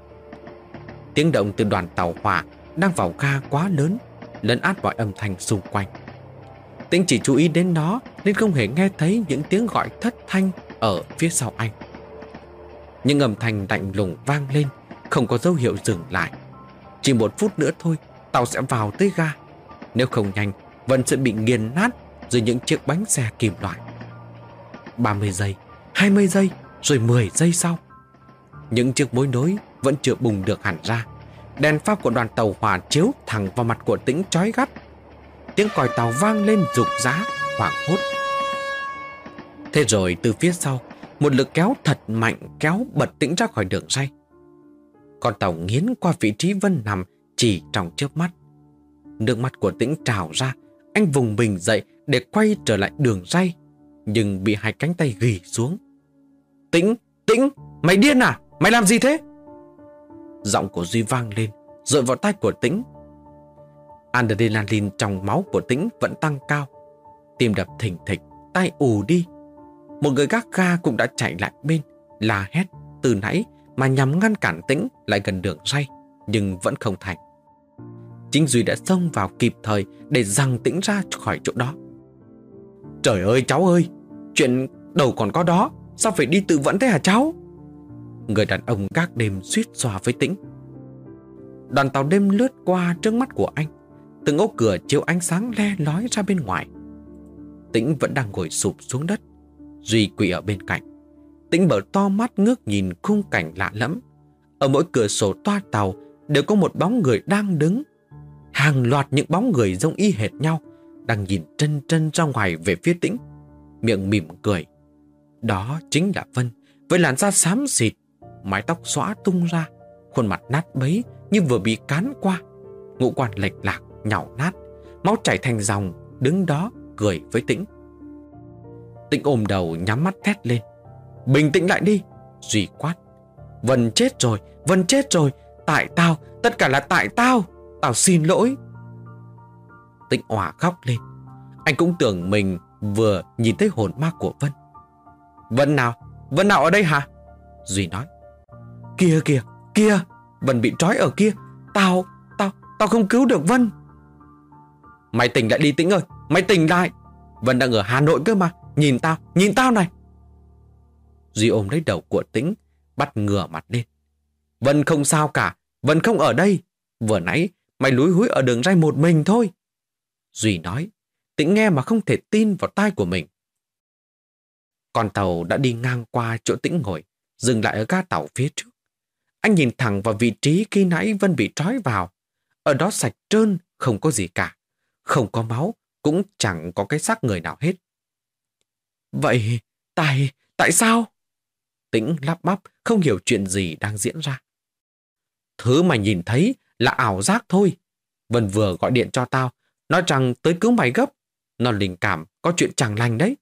Tiếng động từ đoàn tàu hỏa đang vào ga quá lớn, lấn át mọi âm thanh xung quanh. Tĩnh chỉ chú ý đến nó nên không hề nghe thấy những tiếng gọi thất thanh ở phía sau anh. Những âm thanh lạnh lùng vang lên, không có dấu hiệu dừng lại. Chỉ một phút nữa thôi, tàu sẽ vào tới ga. Nếu không nhanh, Vân sẽ bị nghiền nát dưới những chiếc bánh xe kim loại. ba mươi giây, hai mươi giây, rồi mười giây sau. Những chiếc mối nối vẫn chưa bùng được hẳn ra. Đèn pha của đoàn tàu hỏa chiếu thẳng vào mặt của Tĩnh chói gắt. Tiếng còi tàu vang lên rục rã, hoảng hốt. Thế rồi từ phía sau, một lực kéo thật mạnh kéo bật Tĩnh ra khỏi đường ray. Con tàu nghiến qua vị trí Vân nằm chỉ trong chớp mắt. Nước mắt của Tĩnh trào ra. Anh vùng mình dậy để quay trở lại đường ray, nhưng bị hai cánh tay ghì xuống. Tĩnh, Tĩnh, mày điên à? Mày làm gì thế? Giọng của Duy vang lên, dội vào tai của Tĩnh. Adrenaline trong máu của Tĩnh vẫn tăng cao. Tim đập thình thịch, tai ù đi. Một người gác ga cũng đã chạy lại bên, la hét từ nãy mà nhằm ngăn cản Tĩnh lại gần đường ray, nhưng vẫn không thành. Chính Duy đã xông vào kịp thời để giằng Tĩnh ra khỏi chỗ đó. Trời ơi cháu ơi, chuyện đâu còn có đó, sao phải đi tự vẫn thế hả cháu? Người đàn ông gác đêm suýt xoa với Tĩnh. Đoàn tàu đêm lướt qua trước mắt của anh, từng ô cửa chiếu ánh sáng le lói ra bên ngoài. Tĩnh vẫn đang ngồi sụp xuống đất, Duy quỳ ở bên cạnh. Tĩnh mở to mắt ngước nhìn khung cảnh lạ lẫm. Ở mỗi cửa sổ toa tàu đều có một bóng người đang đứng. Hàng loạt những bóng người giống y hệt nhau đang nhìn trân trân ra ngoài về phía Tĩnh, miệng mỉm cười. Đó chính là Vân, với làn da xám xịt, mái tóc xõa tung ra, khuôn mặt nát bấy như vừa bị cán qua, ngũ quan lệch lạc, nhàu nát, máu chảy thành dòng, đứng đó cười với Tĩnh. Tĩnh ôm đầu nhắm mắt thét lên. Bình tĩnh lại đi, Duy quát. Vân chết rồi, Vân chết rồi, tại tao, tất cả là tại tao, tao xin lỗi. Tĩnh òa khóc lên. Anh cũng tưởng mình vừa nhìn thấy hồn ma của Vân. Vân nào, Vân nào ở đây hả? Duy nói. Kìa kìa, kìa, Vân bị trói ở kia, tao, tao, tao không cứu được Vân. Mày tỉnh lại đi Tĩnh ơi, mày tỉnh lại. Vân đang ở Hà Nội cơ mà, nhìn tao, nhìn tao này. Duy ôm lấy đầu của Tĩnh, bắt ngửa mặt lên. Vân không sao cả, Vân không ở đây. Vừa nãy mày lúi húi ở đường ray một mình thôi. Duy nói. Tĩnh nghe mà không thể tin vào tai của mình. Con tàu đã đi ngang qua chỗ Tĩnh ngồi, dừng lại ở ga tàu phía trước. Anh nhìn thẳng vào vị trí khi nãy Vân bị trói vào. Ở đó sạch trơn, không có gì cả. Không có máu, cũng chẳng có cái xác người nào hết. Vậy, tại, tại sao? Tĩnh lắp bắp, không hiểu chuyện gì đang diễn ra. Thứ mày nhìn thấy là ảo giác thôi. Vân vừa gọi điện cho tao, nói rằng tới cứu mày gấp. Nó linh cảm, có chuyện chẳng lành đấy.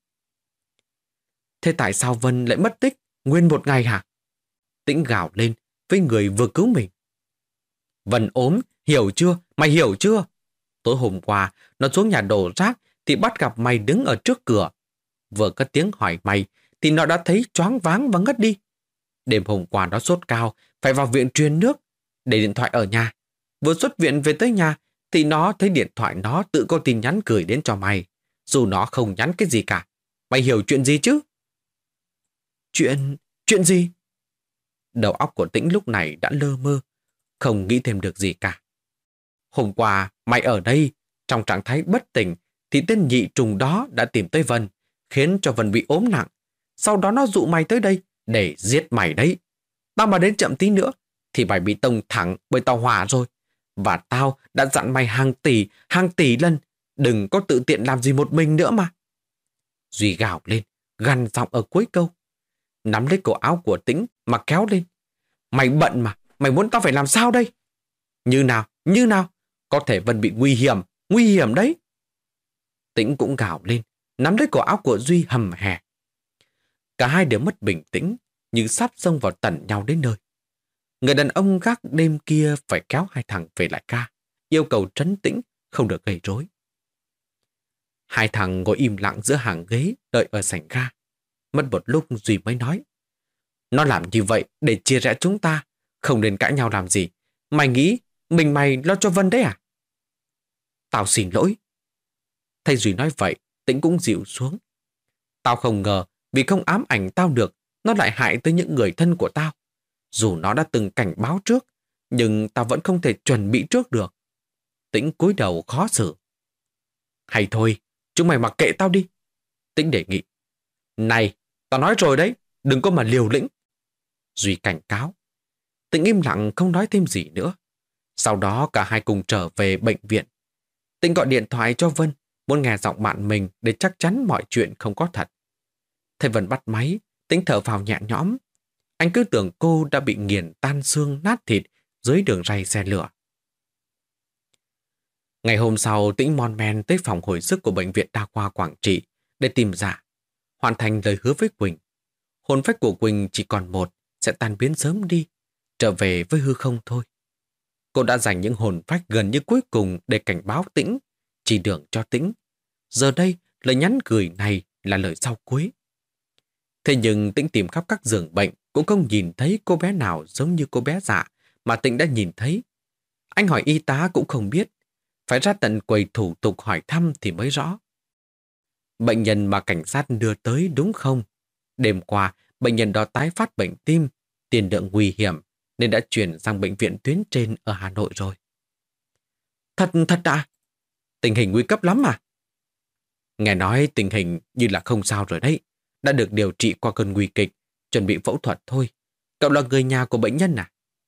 Thế tại sao Vân lại mất tích nguyên một ngày hả? Tĩnh gào lên với người vừa cứu mình. Vân ốm, hiểu chưa? Mày hiểu chưa? Tối hôm qua, nó xuống nhà đổ rác thì bắt gặp mày đứng ở trước cửa. Vừa cất tiếng hỏi mày thì nó đã thấy choáng váng và ngất đi. Đêm hôm qua nó sốt cao, phải vào viện truyền nước, để điện thoại ở nhà. Vừa xuất viện về tới nhà thì nó thấy điện thoại nó tự có tin nhắn gửi đến cho mày, dù nó không nhắn cái gì cả. Mày hiểu chuyện gì chứ? Chuyện... chuyện gì? Đầu óc của Tĩnh lúc này đã lơ mơ, không nghĩ thêm được gì cả. Hôm qua mày ở đây, trong trạng thái bất tỉnh, thì tên nhị trùng đó đã tìm tới Vân, khiến cho Vân bị ốm nặng. Sau đó nó dụ mày tới đây để giết mày đấy. Tao mà đến chậm tí nữa thì mày bị tông thẳng bởi tàu hỏa rồi. Và tao đã dặn mày hàng tỷ, hàng tỷ lần đừng có tự tiện làm gì một mình nữa mà. Duy gào lên, gằn giọng ở cuối câu. Nắm lấy cổ áo của Tĩnh mà kéo lên. Mày bận mà, mày muốn tao phải làm sao đây? Như nào, như nào? Có thể Vân bị nguy hiểm, nguy hiểm đấy. Tĩnh cũng gào lên, nắm lấy cổ áo của Duy hầm hè. Cả hai đều mất bình tĩnh, như sắp xông vào tận nhau đến nơi. Người đàn ông gác đêm kia phải kéo hai thằng về lại ca, yêu cầu trấn tĩnh, không được gây rối. Hai thằng ngồi im lặng giữa hàng ghế đợi ở sảnh ga. Mất một lúc Duy mới nói. Nó làm như vậy để chia rẽ chúng ta, không nên cãi nhau làm gì. Mày nghĩ mình mày lo cho Vân đấy à? Tao xin lỗi. Thấy Duy nói vậy, Tĩnh cũng dịu xuống. Tao không ngờ vì không ám ảnh tao được, nó lại hại tới những người thân của tao. Dù nó đã từng cảnh báo trước, nhưng tao vẫn không thể chuẩn bị trước được. Tĩnh cúi đầu khó xử. Hay thôi, chúng mày mặc kệ tao đi. Tĩnh đề nghị. Này, tao nói rồi đấy, đừng có mà liều lĩnh. Duy cảnh cáo. Tĩnh im lặng không nói thêm gì nữa. Sau đó cả hai cùng trở về bệnh viện. Tĩnh gọi điện thoại cho Vân, muốn nghe giọng bạn mình để chắc chắn mọi chuyện không có thật. Thấy Vân bắt máy, Tĩnh thở phào nhẹ nhõm. Anh cứ tưởng cô đã bị nghiền tan xương nát thịt dưới đường ray xe lửa. Ngày hôm sau, Tĩnh mon men tới phòng hồi sức của Bệnh viện Đa khoa Quảng Trị để tìm Dạ, hoàn thành lời hứa với Quỳnh. Hồn phách của Quỳnh chỉ còn một, sẽ tan biến sớm đi, trở về với hư không thôi. Cô đã dành những hồn phách gần như cuối cùng để cảnh báo Tĩnh, chỉ đường cho Tĩnh. Giờ đây, lời nhắn gửi này là lời sau cuối. Thế nhưng Tĩnh tìm khắp các giường bệnh cũng không nhìn thấy cô bé nào giống như cô bé Dạ mà Tĩnh đã nhìn thấy. Anh hỏi y tá cũng không biết, Phải ra tận quầy thủ tục hỏi thăm thì mới rõ. Bệnh nhân mà cảnh sát đưa tới đúng không? Đêm qua, bệnh nhân đó tái phát bệnh tim, tiền lượng nguy hiểm, nên đã chuyển sang bệnh viện tuyến trên ở Hà Nội rồi. Thật, thật à? Tình hình nguy cấp lắm à? Nghe nói tình hình như là không sao rồi đấy. Đã được điều trị qua cơn nguy kịch, chuẩn bị phẫu thuật thôi. Cậu là người nhà của bệnh nhân à?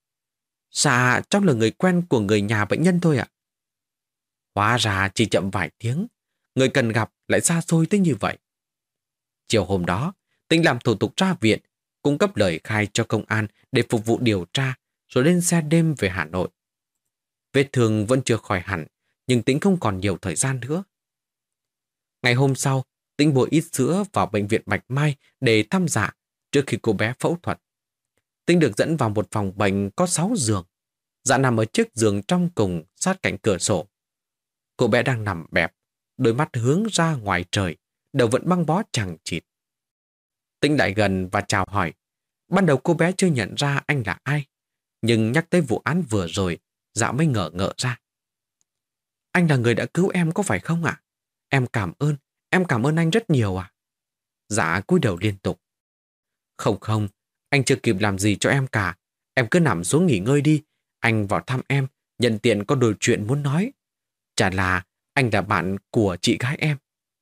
Dạ, cháu là người quen của người nhà bệnh nhân thôi ạ. Hóa ra chỉ chậm vài tiếng, người cần gặp lại xa xôi tới như vậy. Chiều hôm đó, Tĩnh làm thủ tục ra viện, cung cấp lời khai cho công an để phục vụ điều tra, rồi lên xe đêm về Hà Nội. Vết thương vẫn chưa khỏi hẳn, nhưng Tĩnh không còn nhiều thời gian nữa. Ngày hôm sau, Tĩnh bôi ít sữa vào bệnh viện Bạch Mai để thăm Dạ trước khi cô bé phẫu thuật. Tĩnh được dẫn vào một phòng bệnh có sáu giường. Dạ nằm ở chiếc giường trong cùng sát cạnh cửa sổ. Cô bé đang nằm bẹp, đôi mắt hướng ra ngoài trời, đầu vẫn băng bó chằng chịt. Tĩnh lại gần và chào hỏi. Ban đầu cô bé chưa nhận ra anh là ai, nhưng nhắc tới vụ án vừa rồi, Dạ mới ngỡ ngỡ ra. Anh là người đã cứu em có phải không ạ? Em cảm ơn, em cảm ơn anh rất nhiều ạ. Dạ cúi đầu liên tục. Không không, anh chưa kịp làm gì cho em cả. Em cứ nằm xuống nghỉ ngơi đi. Anh vào thăm em, nhận tiện có đôi chuyện muốn nói. Chả là anh là bạn của chị gái em.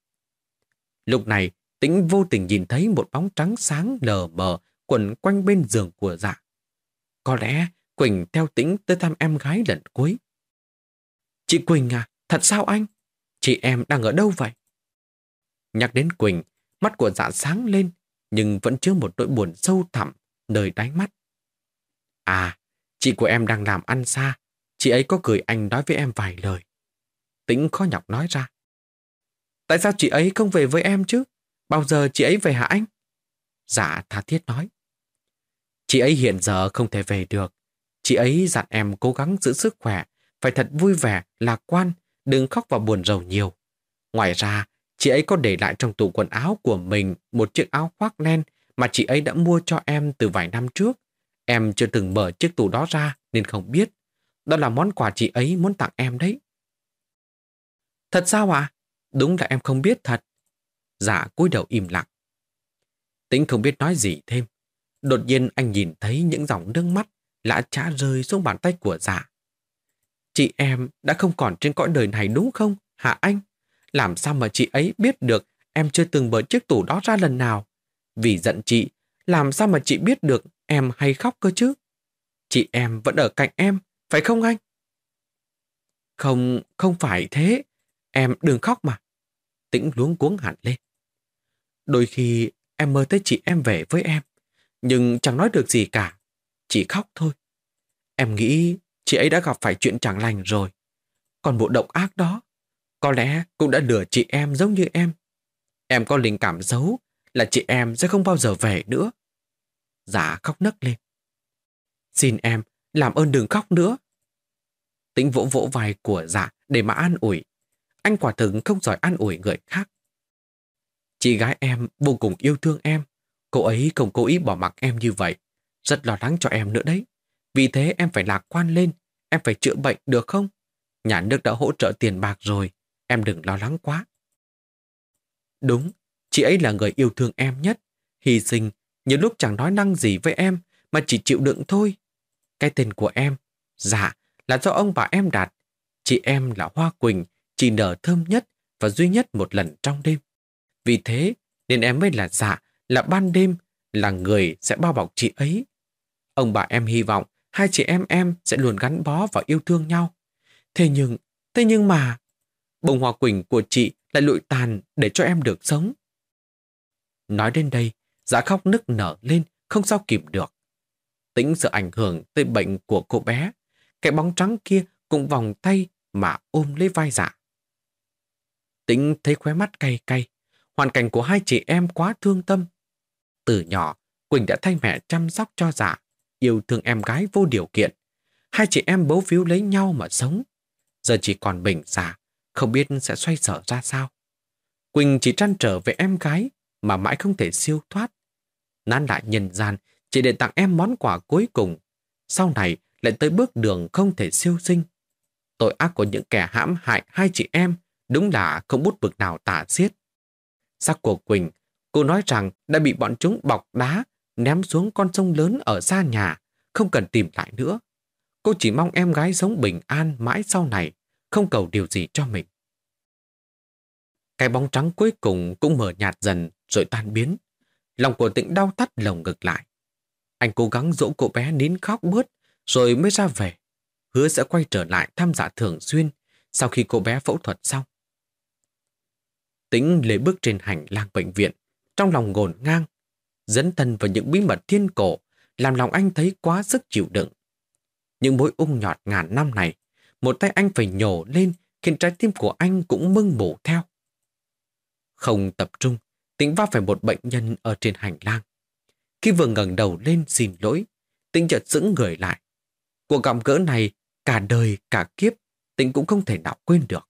Lúc này, Tĩnh vô tình nhìn thấy một bóng trắng sáng lờ mờ quẩn quanh bên giường của Dạ. Có lẽ Quỳnh theo Tĩnh tới thăm em gái lần cuối. Chị Quỳnh à, thật sao anh? Chị em đang ở đâu vậy? Nhắc đến Quỳnh, mắt của Dạ sáng lên, nhưng vẫn chứa một nỗi buồn sâu thẳm nơi đáy mắt. À, chị của em đang làm ăn xa. Chị ấy có gửi anh nói với em vài lời. Tĩnh khó nhọc nói ra. Tại sao chị ấy không về với em chứ? Bao giờ chị ấy về hả anh? Dạ tha thiết nói. Chị ấy hiện giờ không thể về được. Chị ấy dặn em cố gắng giữ sức khỏe, phải thật vui vẻ, lạc quan, đừng khóc và buồn rầu nhiều. Ngoài ra, chị ấy có để lại trong tủ quần áo của mình một chiếc áo khoác len mà chị ấy đã mua cho em từ vài năm trước. Em chưa từng mở chiếc tủ đó ra nên không biết. Đó là món quà chị ấy muốn tặng em đấy. Thật sao ạ? À? Đúng là em không biết thật. Dạ cúi đầu im lặng. Tĩnh không biết nói gì thêm. Đột nhiên anh nhìn thấy những dòng nước mắt lã chã rơi xuống bàn tay của Dạ. Chị em đã không còn trên cõi đời này đúng không, hả anh? Làm sao mà chị ấy biết được em chưa từng mở chiếc tủ đó ra lần nào? Vì giận chị, làm sao mà chị biết được em hay khóc cơ chứ? Chị em vẫn ở cạnh em, phải không anh? Không, không phải thế. Em đừng khóc mà. Tĩnh luống cuống hẳn lên. Đôi khi em mơ thấy chị em về với em, nhưng chẳng nói được gì cả. Chỉ khóc thôi. Em nghĩ chị ấy đã gặp phải chuyện chẳng lành rồi. Còn bộ độc ác đó, có lẽ cũng đã lừa chị em giống như em. Em có linh cảm xấu là chị em sẽ không bao giờ về nữa. Dạ khóc nấc lên. Xin em, làm ơn đừng khóc nữa. Tĩnh vỗ vỗ vai của Dạ để mà an ủi. Anh quả thực không giỏi an ủi người khác. Chị gái em vô cùng yêu thương em. Cô ấy không cố ý bỏ mặc em như vậy. Rất lo lắng cho em nữa đấy. Vì thế em phải lạc quan lên. Em phải chữa bệnh được không? Nhà nước đã hỗ trợ tiền bạc rồi. Em đừng lo lắng quá. Đúng, chị ấy là người yêu thương em nhất. Hy sinh, nhiều lúc chẳng nói năng gì với em mà chỉ chịu đựng thôi. Cái tên của em, Dạ, là do ông bà em đặt. Chị em là Hoa Quỳnh, chỉ nở thơm nhất và duy nhất một lần trong đêm. Vì thế nên em mới là Dạ, là ban đêm, là người sẽ bao bọc chị ấy. Ông bà em hy vọng hai chị em em sẽ luôn gắn bó và yêu thương nhau. Thế nhưng, thế nhưng mà, bông hoa quỳnh của chị lại lụi tàn để cho em được sống. Nói đến đây, Dạ khóc nức nở lên, không sao kìm được. Tĩnh sợ ảnh hưởng tới bệnh của cô bé. Cái bóng trắng kia cũng vòng tay mà ôm lấy vai Dạ. Tĩnh thấy khóe mắt cay cay. Hoàn cảnh của hai chị em quá thương tâm. Từ nhỏ, Quỳnh đã thay mẹ chăm sóc cho Dạ, yêu thương em gái vô điều kiện. Hai chị em bấu víu lấy nhau mà sống. Giờ chỉ còn mình Dạ, không biết sẽ xoay sở ra sao. Quỳnh chỉ trăn trở về em gái mà mãi không thể siêu thoát. Nán lại nhân gian chỉ để tặng em món quà cuối cùng. Sau này lại tới bước đường không thể siêu sinh. Tội ác của những kẻ hãm hại hai chị em đúng là không bút mực nào tả xiết. Xác của Quỳnh, cô nói rằng đã bị bọn chúng bọc đá, ném xuống con sông lớn ở xa nhà, không cần tìm lại nữa. Cô chỉ mong em gái sống bình an mãi sau này, không cầu điều gì cho mình. Cái bóng trắng cuối cùng cũng mờ nhạt dần rồi tan biến. Lòng của Tĩnh đau thắt lồng ngực lại. Anh cố gắng dỗ cô bé nín khóc bớt rồi mới ra về. Hứa sẽ quay trở lại thăm dạ thường xuyên sau khi cô bé phẫu thuật xong. Tĩnh lê bước trên hành lang bệnh viện, trong lòng ngổn ngang, dấn thân vào những bí mật thiên cổ, làm lòng anh thấy quá sức chịu đựng. Những mối ung nhọt ngàn năm này, một tay anh phải nhổ lên khiến trái tim của anh cũng mưng mủ theo. Không tập trung, Tĩnh va phải một bệnh nhân ở trên hành lang. Khi vừa ngẩng đầu lên xin lỗi, Tĩnh chợt sững người lại. Cuộc gặp gỡ này, cả đời cả kiếp, Tĩnh cũng không thể nào quên được.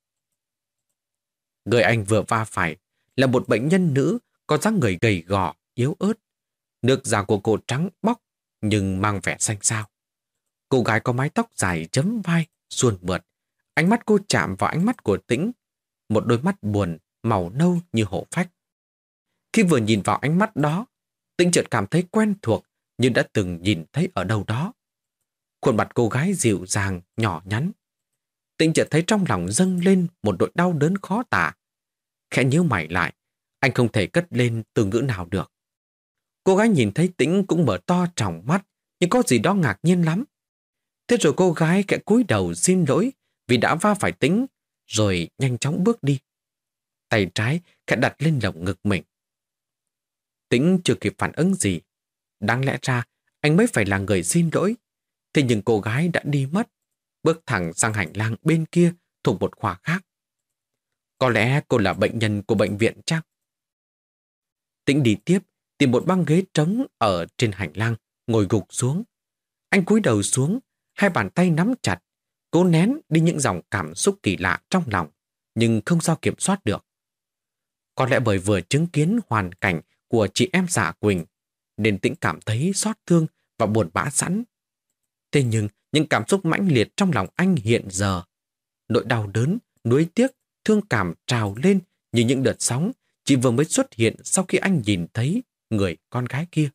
Người anh vừa va phải là một bệnh nhân nữ có dáng người gầy gò, yếu ớt. Nước da của cô trắng bóc nhưng mang vẻ xanh xao. Cô gái có mái tóc dài chấm vai, suôn mượt. Ánh mắt cô chạm vào ánh mắt của Tĩnh, một đôi mắt buồn, màu nâu như hổ phách. Khi vừa nhìn vào ánh mắt đó, Tĩnh chợt cảm thấy quen thuộc như đã từng nhìn thấy ở đâu đó. Khuôn mặt cô gái dịu dàng, nhỏ nhắn. Tĩnh chợt thấy trong lòng dâng lên một nỗi đau đớn khó tả. Khẽ nhíu mày lại, anh không thể cất lên từ ngữ nào được. Cô gái nhìn thấy Tĩnh cũng mở to tròng mắt, nhưng có gì đó ngạc nhiên lắm. Thế rồi cô gái khẽ cúi đầu xin lỗi vì đã va phải Tĩnh, rồi nhanh chóng bước đi. Tay trái khẽ đặt lên lồng ngực mình. Tĩnh chưa kịp phản ứng gì. Đáng lẽ ra anh mới phải là người xin lỗi. Thế nhưng cô gái đã đi mất, bước thẳng sang hành lang bên kia thuộc một khoa khác. Có lẽ cô là bệnh nhân của bệnh viện chắc. Tĩnh đi tiếp, tìm một băng ghế trống ở trên hành lang, ngồi gục xuống. Anh cúi đầu xuống, hai bàn tay nắm chặt, cố nén đi những dòng cảm xúc kỳ lạ trong lòng, nhưng không sao kiểm soát được. Có lẽ bởi vừa chứng kiến hoàn cảnh của chị em Dạ Quỳnh, nên Tĩnh cảm thấy xót thương và buồn bã sẵn. Thế nhưng những cảm xúc mãnh liệt trong lòng anh hiện giờ, nỗi đau đớn, nuối tiếc, thương cảm trào lên như những đợt sóng chỉ vừa mới xuất hiện sau khi anh nhìn thấy người con gái kia.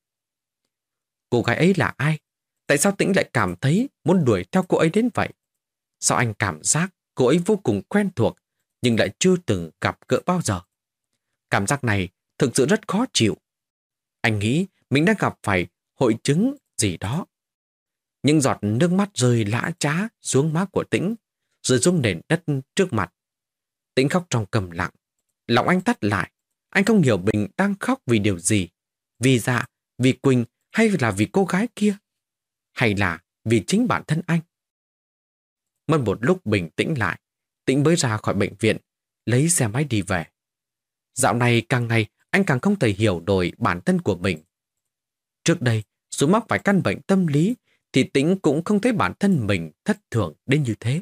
Cô gái ấy là ai? Tại sao Tĩnh lại cảm thấy muốn đuổi theo cô ấy đến vậy? Sao anh cảm giác cô ấy vô cùng quen thuộc nhưng lại chưa từng gặp gỡ bao giờ? Cảm giác này thực sự rất khó chịu. Anh nghĩ mình đang gặp phải hội chứng gì đó. Những giọt nước mắt rơi lã chã xuống má của Tĩnh, rơi xuống nền đất trước mặt. Tĩnh khóc trong cầm lặng. Lòng anh tắt lại. Anh không hiểu mình đang khóc vì điều gì. Vì Dạ, vì Quỳnh hay là vì cô gái kia? Hay là vì chính bản thân anh? Mất một lúc bình tĩnh lại, Tĩnh mới ra khỏi bệnh viện, lấy xe máy đi về. Dạo này càng ngày anh càng không thể hiểu nổi bản thân của mình. Trước đây, dù mắc phải căn bệnh tâm lý, thì Tĩnh cũng không thấy bản thân mình thất thường đến như thế.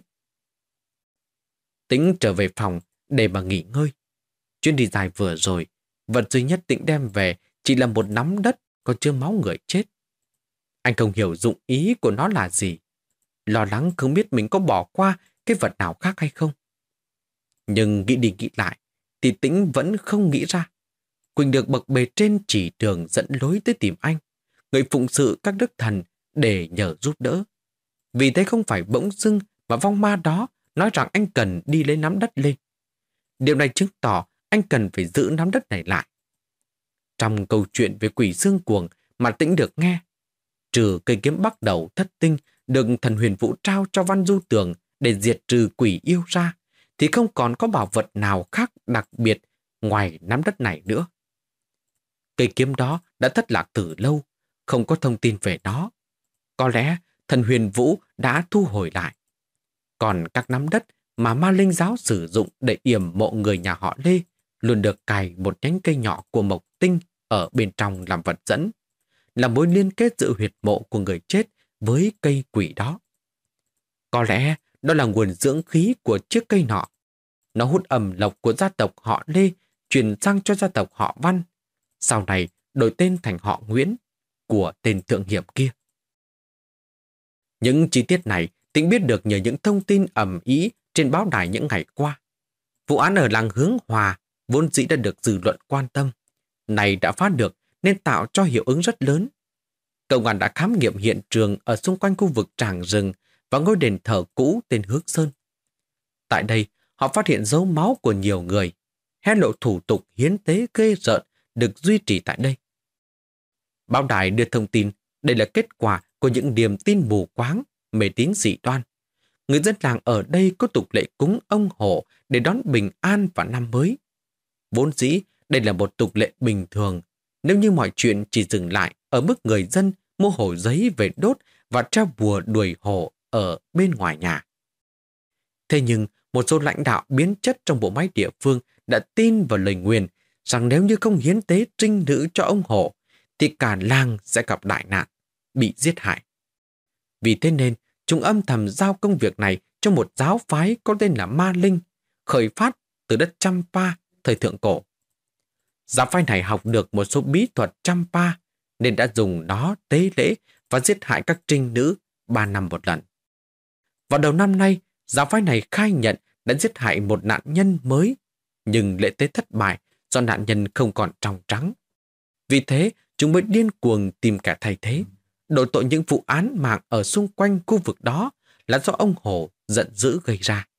Tĩnh trở về phòng để mà nghỉ ngơi. Chuyến đi dài vừa rồi, vật duy nhất Tĩnh đem về chỉ là một nắm đất có chứa máu người chết. Anh không hiểu dụng ý của nó là gì. Lo lắng không biết mình có bỏ qua cái vật nào khác hay không. Nhưng nghĩ đi nghĩ lại, thì Tĩnh vẫn không nghĩ ra. Quỳnh được bậc bề trên chỉ đường dẫn lối tới tìm anh, người phụng sự các đức thần để nhờ giúp đỡ. Vì thế không phải bỗng dưng mà vong ma đó nói rằng anh cần đi lấy nắm đất lên. Điều này chứng tỏ anh cần phải giữ nắm đất này lại. Trong câu chuyện về quỷ xương cuồng mà Tĩnh được nghe, trừ cây kiếm bắc đầu thất tinh được thần huyền vũ trao cho Văn Du Tường để diệt trừ quỷ yêu ra, thì không còn có bảo vật nào khác đặc biệt ngoài nắm đất này nữa. Cây kiếm đó đã thất lạc từ lâu, không có thông tin về nó. Có lẽ thần huyền vũ đã thu hồi lại. Còn các nắm đất mà ma linh giáo sử dụng để yểm mộ người nhà họ Lê luôn được cài một nhánh cây nhỏ của mộc tinh ở bên trong làm vật dẫn, là mối liên kết giữa huyệt mộ của người chết với cây quỷ đó. Có lẽ đó là nguồn dưỡng khí của chiếc cây nọ. Nó hút ẩm lộc của gia tộc họ Lê truyền sang cho gia tộc họ Văn, sau này đổi tên thành họ Nguyễn của tên thượng hiệp kia. Những chi tiết này Tĩnh biết được nhờ những thông tin ầm ĩ trên báo đài những ngày qua. Vụ án ở làng Hướng Hòa vốn dĩ đã được dư luận quan tâm, này đã phá được nên tạo cho hiệu ứng rất lớn. Công an đã khám nghiệm hiện trường ở xung quanh khu vực tràng rừng và ngôi đền thờ cũ tên Hướng Sơn. Tại đây, họ phát hiện dấu máu của nhiều người, hé lộ thủ tục hiến tế ghê rợn được duy trì tại đây. Báo đài đưa thông tin đây là kết quả của những niềm tin mù quáng, mê tín dị đoan. Người dân làng ở đây có tục lệ cúng ông Hổ để đón bình an và năm mới. Vốn dĩ, đây là một tục lệ bình thường, nếu như mọi chuyện chỉ dừng lại ở mức người dân mua hổ giấy về đốt và treo bùa đuổi hổ ở bên ngoài nhà. Thế nhưng, một số lãnh đạo biến chất trong bộ máy địa phương đã tin vào lời nguyền rằng nếu như không hiến tế trinh nữ cho ông Hổ, thì cả làng sẽ gặp đại nạn, bị giết hại. Vì thế nên, chúng âm thầm giao công việc này cho một giáo phái có tên là Ma Linh, khởi phát từ đất Champa thời thượng cổ. Giáo phái này học được một số bí thuật Champa nên đã dùng nó tế lễ và giết hại các trinh nữ ba năm một lần. Vào đầu năm nay, giáo phái này khai nhận đã giết hại một nạn nhân mới, nhưng lễ tế thất bại do nạn nhân không còn trong trắng. Vì thế, chúng mới điên cuồng tìm kẻ thay thế, đổ tội những vụ án mạng ở xung quanh khu vực đó là do ông Hổ giận dữ gây ra.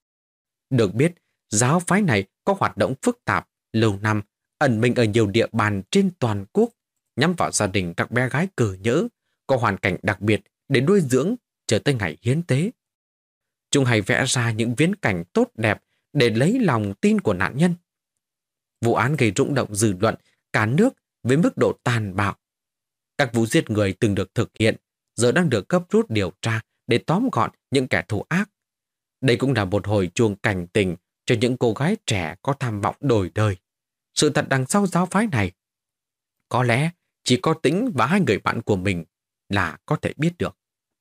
Được biết, giáo phái này có hoạt động phức tạp, lâu năm, ẩn mình ở nhiều địa bàn trên toàn quốc, nhắm vào gia đình các bé gái cờ nhỡ, có hoàn cảnh đặc biệt để nuôi dưỡng chờ tới ngày hiến tế. Chúng hay vẽ ra những viễn cảnh tốt đẹp để lấy lòng tin của nạn nhân. Vụ án gây rung động dư luận cả nước với mức độ tàn bạo. Các vụ giết người từng được thực hiện, giờ đang được gấp rút điều tra để tóm gọn những kẻ thù ác. Đây cũng là một hồi chuông cảnh tỉnh cho những cô gái trẻ có tham vọng đổi đời. Sự thật đằng sau giáo phái này, có lẽ chỉ có Tĩnh và hai người bạn của mình là có thể biết được.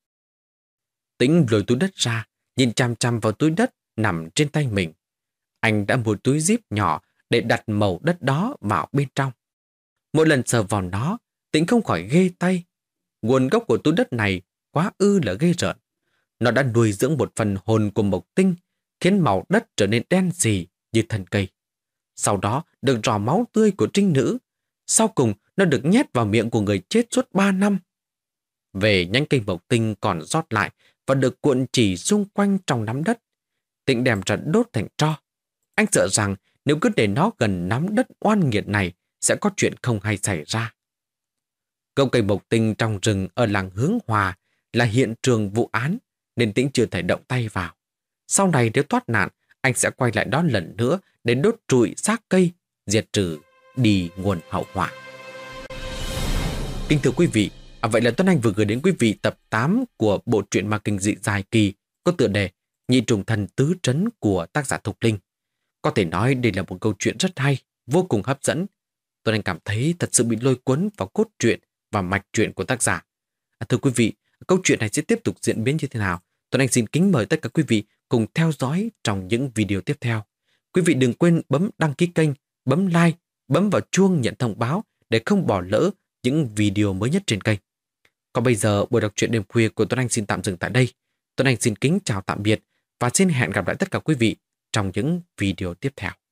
Tĩnh lôi túi đất ra, nhìn chằm chằm vào túi đất nằm trên tay mình. Anh đã mua túi zip nhỏ để đặt mẩu đất đó vào bên trong. Mỗi lần sờ vào nó, Tĩnh không khỏi ghê tay. Nguồn gốc của túi đất này quá ư là ghê rợn. Nó đã nuôi dưỡng một phần hồn của Mộc Tinh, khiến màu đất trở nên đen sì như thân cây. Sau đó được rò máu tươi của trinh nữ. Sau cùng nó được nhét vào miệng của người chết suốt ba năm. Về nhánh cây Mộc Tinh còn sót lại và được cuộn chỉ xung quanh trong nắm đất. Tĩnh đem ra đốt thành tro. Anh sợ rằng nếu cứ để nó gần nắm đất oan nghiệt này sẽ có chuyện không hay xảy ra. Gốc cây Mộc Tinh trong rừng ở làng Hướng Hòa là hiện trường vụ án nên Tĩnh chưa thể động tay vào. Sau này nếu thoát nạn, anh sẽ quay lại đó lần nữa để đốt trụi xác cây, diệt trừ đi nguồn hậu họa. Kính thưa quý vị, à, vậy là Tuấn Anh vừa gửi đến quý vị tập tám của bộ truyện ma kinh dị dài kỳ có tựa đề Nhị trùng thần tứ trấn của tác giả Thục Linh. Có thể nói đây là một câu chuyện rất hay, vô cùng hấp dẫn. Tuấn Anh cảm thấy thật sự bị lôi cuốn vào cốt truyện và mạch truyện của tác giả. À, thưa quý vị, câu chuyện này sẽ tiếp tục diễn biến như thế nào? Tuấn Anh xin kính mời tất cả quý vị cùng theo dõi trong những video tiếp theo. Quý vị đừng quên bấm đăng ký kênh, bấm like, bấm vào chuông nhận thông báo để không bỏ lỡ những video mới nhất trên kênh. Còn bây giờ, buổi đọc truyện đêm khuya của Tuấn Anh xin tạm dừng tại đây. Tuấn Anh xin kính chào tạm biệt và xin hẹn gặp lại tất cả quý vị trong những video tiếp theo.